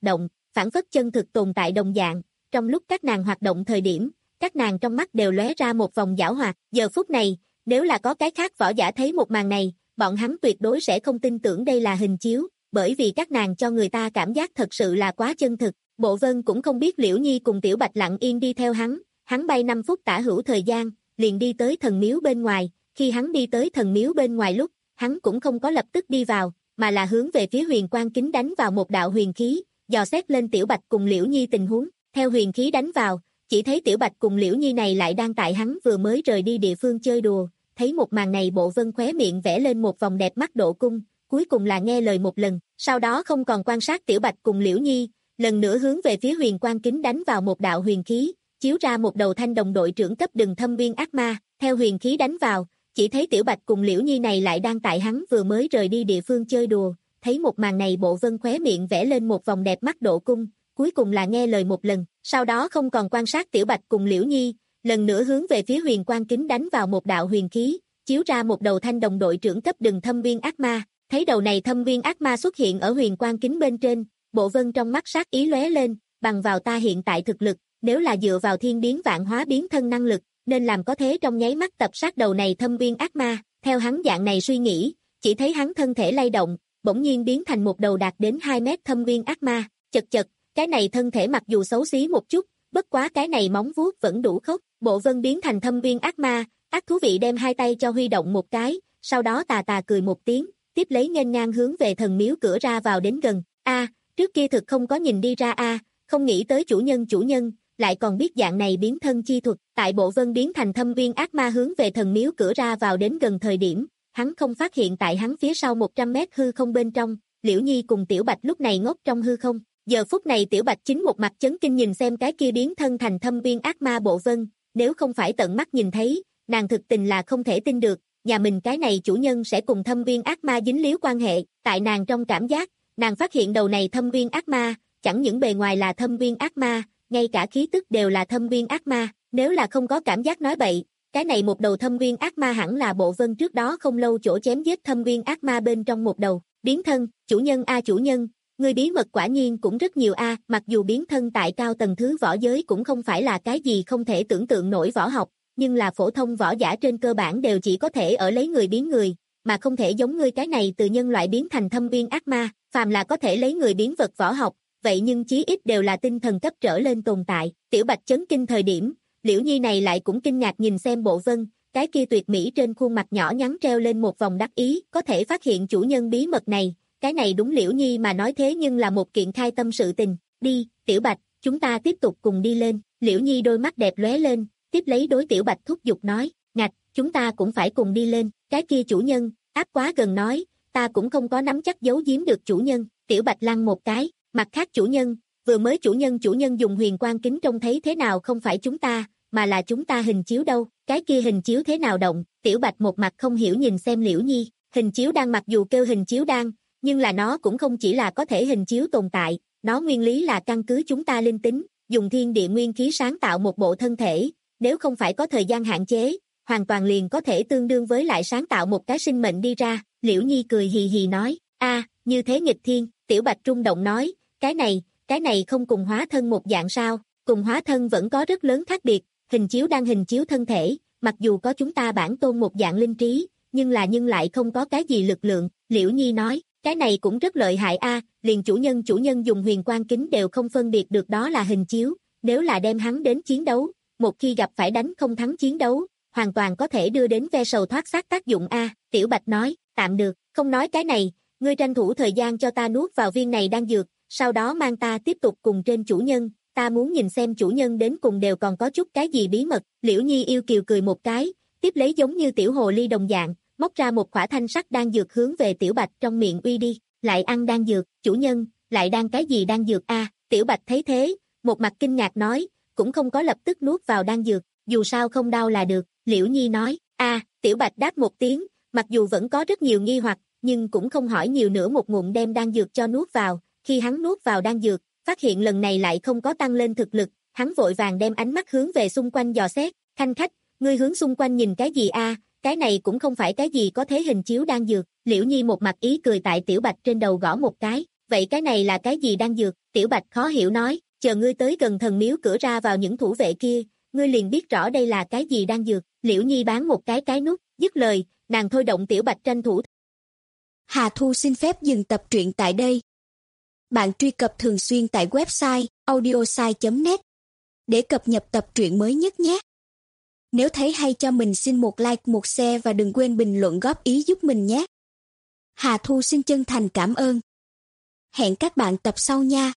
phản phất chân thực tồn tại đồng dạng, trong lúc các nàng hoạt động thời điểm, các nàng trong mắt đều lóe ra một vòng giảo hoạt, giờ phút này, nếu là có cái khác võ giả thấy một màn này, bọn hắn tuyệt đối sẽ không tin tưởng đây là hình chiếu, bởi vì các nàng cho người ta cảm giác thật sự là quá chân thực. Bộ Vân cũng không biết Liễu Nhi cùng Tiểu Bạch lặng yên đi theo hắn, hắn bay năm phút tả hữu thời gian, liền đi tới thần miếu bên ngoài, khi hắn đi tới thần miếu bên ngoài lúc, hắn cũng không có lập tức đi vào, mà là hướng về phía huyền quang kính đánh vào một đạo huyền khí, dò xét lên Tiểu Bạch cùng Liễu Nhi tình huống, theo huyền khí đánh vào, chỉ thấy Tiểu Bạch cùng Liễu Nhi này lại đang tại hắn vừa mới rời đi địa phương chơi đùa, thấy một màn này Bộ Vân khóe miệng vẽ lên một vòng đẹp mắt độ cung, cuối cùng là nghe lời một lần, sau đó không còn quan sát Tiểu Bạch cùng Liễu Nhi, lần nữa hướng về phía huyền quang kính đánh vào một đạo huyền khí, chiếu ra một đầu thanh đồng đội trưởng cấp đừng thâm viên ác ma, theo huyền khí đánh vào, chỉ thấy Tiểu Bạch cùng Liễu Nhi này lại đang tại hắn vừa mới rời đi địa phương chơi đùa, thấy một màn này Bộ Vân khóe miệng vẽ lên một vòng đẹp mắt độ cung, cuối cùng là nghe lời một lần, sau đó không còn quan sát Tiểu Bạch cùng Liễu Nhi, lần nữa hướng về phía huyền quang kính đánh vào một đạo huyền khí, chiếu ra một đầu thanh đồng đội trưởng cấp đừng thâm viên ác ma, thấy đầu này thâm viên ác ma xuất hiện ở huyền quang kính bên trên, Bộ Vân trong mắt sát ý lóe lên, bằng vào ta hiện tại thực lực, nếu là dựa vào thiên biến vạn hóa biến thân năng lực, nên làm có thế trong nháy mắt tập sát đầu này thâm viên ác ma, theo hắn dạng này suy nghĩ, chỉ thấy hắn thân thể lay động, bỗng nhiên biến thành một đầu đạt đến hai mét thâm viên ác ma, chật chật, cái này thân thể mặc dù xấu xí một chút, bất quá cái này móng vuốt vẫn đủ khốc, Bộ Vân biến thành thâm viên ác ma, ác thú vị đem hai tay cho huy động một cái, sau đó tà tà cười một tiếng, tiếp lấy nghênh ngang hướng về thần miếu cửa ra vào đến gần, a trước kia thực không có nhìn đi ra a không nghĩ tới chủ nhân chủ nhân, lại còn biết dạng này biến thân chi thuật, tại Bộ Vân biến thành thâm viên ác ma hướng về thần miếu cửa ra vào đến gần thời điểm, hắn không phát hiện tại hắn phía sau một trăm mét hư không bên trong, Liễu Nhi cùng Tiểu Bạch lúc này ngốc trong hư không, giờ phút này Tiểu Bạch chính một mặt chấn kinh nhìn xem cái kia biến thân thành thâm viên ác ma Bộ Vân, nếu không phải tận mắt nhìn thấy, nàng thực tình là không thể tin được, nhà mình cái này chủ nhân sẽ cùng thâm viên ác ma dính líu quan hệ, tại nàng trong cảm giác, nàng phát hiện đầu này thâm viên ác ma, chẳng những bề ngoài là thâm viên ác ma, ngay cả khí tức đều là thâm viên ác ma, nếu là không có cảm giác nói bậy, cái này một đầu thâm viên ác ma hẳn là Bộ Vân trước đó không lâu chỗ chém giết thâm viên ác ma bên trong một đầu, biến thân, chủ nhân a chủ nhân, người bí mật quả nhiên cũng rất nhiều a, mặc dù biến thân tại cao tầng thứ võ giới cũng không phải là cái gì không thể tưởng tượng nổi võ học, nhưng là phổ thông võ giả trên cơ bản đều chỉ có thể ở lấy người biến người, mà không thể giống ngươi cái này từ nhân loại biến thành thâm viên ác ma, phàm là có thể lấy người biến vật võ học, vậy nhưng chí ít đều là tinh thần cấp trở lên tồn tại. Tiểu Bạch chấn kinh thời điểm, Liễu Nhi này lại cũng kinh ngạc nhìn xem Bộ Vân, cái kia tuyệt mỹ trên khuôn mặt nhỏ nhắn treo lên một vòng đắc ý, có thể phát hiện chủ nhân bí mật này, cái này đúng Liễu Nhi mà nói thế nhưng là một kiện khai tâm sự tình. Đi, Tiểu Bạch, chúng ta tiếp tục cùng đi lên. Liễu Nhi đôi mắt đẹp lóe lên, tiếp lấy đối Tiểu Bạch thúc giục nói, ngạch, chúng ta cũng phải cùng đi lên. Cái kia chủ nhân, áp quá gần nói, ta cũng không có nắm chắc giấu giếm được chủ nhân. Tiểu Bạch lăn một cái, mặt khác chủ nhân, vừa mới chủ nhân chủ nhân dùng huyền quang kính trông thấy thế nào không phải chúng ta, mà là chúng ta hình chiếu đâu, cái kia hình chiếu thế nào động. Tiểu Bạch một mặt không hiểu nhìn xem Liễu Nhi, hình chiếu đan mặc dù kêu hình chiếu đan, nhưng là nó cũng không chỉ là có thể hình chiếu tồn tại, nó nguyên lý là căn cứ chúng ta linh tính, dùng thiên địa nguyên khí sáng tạo một bộ thân thể, nếu không phải có thời gian hạn chế, hoàn toàn liền có thể tương đương với lại sáng tạo một cái sinh mệnh đi ra. Liễu Nhi cười hì hì nói, a như thế nghịch thiên. Tiểu Bạch rung động nói, cái này, cái này không cùng hóa thân một dạng sao, cùng hóa thân vẫn có rất lớn khác biệt, hình chiếu đang hình chiếu thân thể, mặc dù có chúng ta bản tôn một dạng linh trí, nhưng là nhưng lại không có cái gì lực lượng. Liễu Nhi nói, cái này cũng rất lợi hại a, liền chủ nhân chủ nhân dùng huyền quang kính đều không phân biệt được đó là hình chiếu, nếu là đem hắn đến chiến đấu, một khi gặp phải đánh không thắng chiến đấu, hoàn toàn có thể đưa đến ve sầu thoát xác tác dụng a. Tiểu Bạch nói, tạm được, không nói cái này, ngươi tranh thủ thời gian cho ta nuốt vào viên này đan dược, sau đó mang ta tiếp tục cùng trên chủ nhân, ta muốn nhìn xem chủ nhân đến cùng đều còn có chút cái gì bí mật. Liễu Nhi yêu kiều cười một cái, tiếp lấy giống như tiểu hồ ly đồng dạng, móc ra một khỏa thanh sắc đan dược hướng về Tiểu Bạch trong miệng uy đi, lại ăn đan dược, chủ nhân, lại đang cái gì đan dược a? Tiểu Bạch thấy thế, một mặt kinh ngạc nói, cũng không có lập tức nuốt vào đan dược, dù sao không đau là được. Liễu Nhi nói, a, Tiểu Bạch đáp một tiếng, mặc dù vẫn có rất nhiều nghi hoặc, nhưng cũng không hỏi nhiều nữa, một ngụm đem đan dược cho nuốt vào. Khi hắn nuốt vào đan dược, phát hiện lần này lại không có tăng lên thực lực, hắn vội vàng đem ánh mắt hướng về xung quanh dò xét, khanh khách, ngươi hướng xung quanh nhìn cái gì a? Cái này cũng không phải cái gì có thế hình chiếu đan dược. Liễu Nhi một mặt ý cười tại Tiểu Bạch trên đầu gõ một cái, vậy cái này là cái gì đan dược? Tiểu Bạch khó hiểu nói, chờ ngươi tới gần thần miếu cửa ra vào những thủ vệ kia, ngươi liền biết rõ đây là cái gì đan dược. Liễu Nhi bán một cái cái nút, dứt lời, nàng thôi động Tiểu Bạch tranh thủ. Hà Thu xin phép dừng tập truyện tại đây. Bạn truy cập thường xuyên tại website audiosai chấm net để cập nhật tập truyện mới nhất nhé. Nếu thấy hay cho mình xin một like, một share và đừng quên bình luận góp ý giúp mình nhé. Hà Thu xin chân thành cảm ơn. Hẹn các bạn tập sau nha.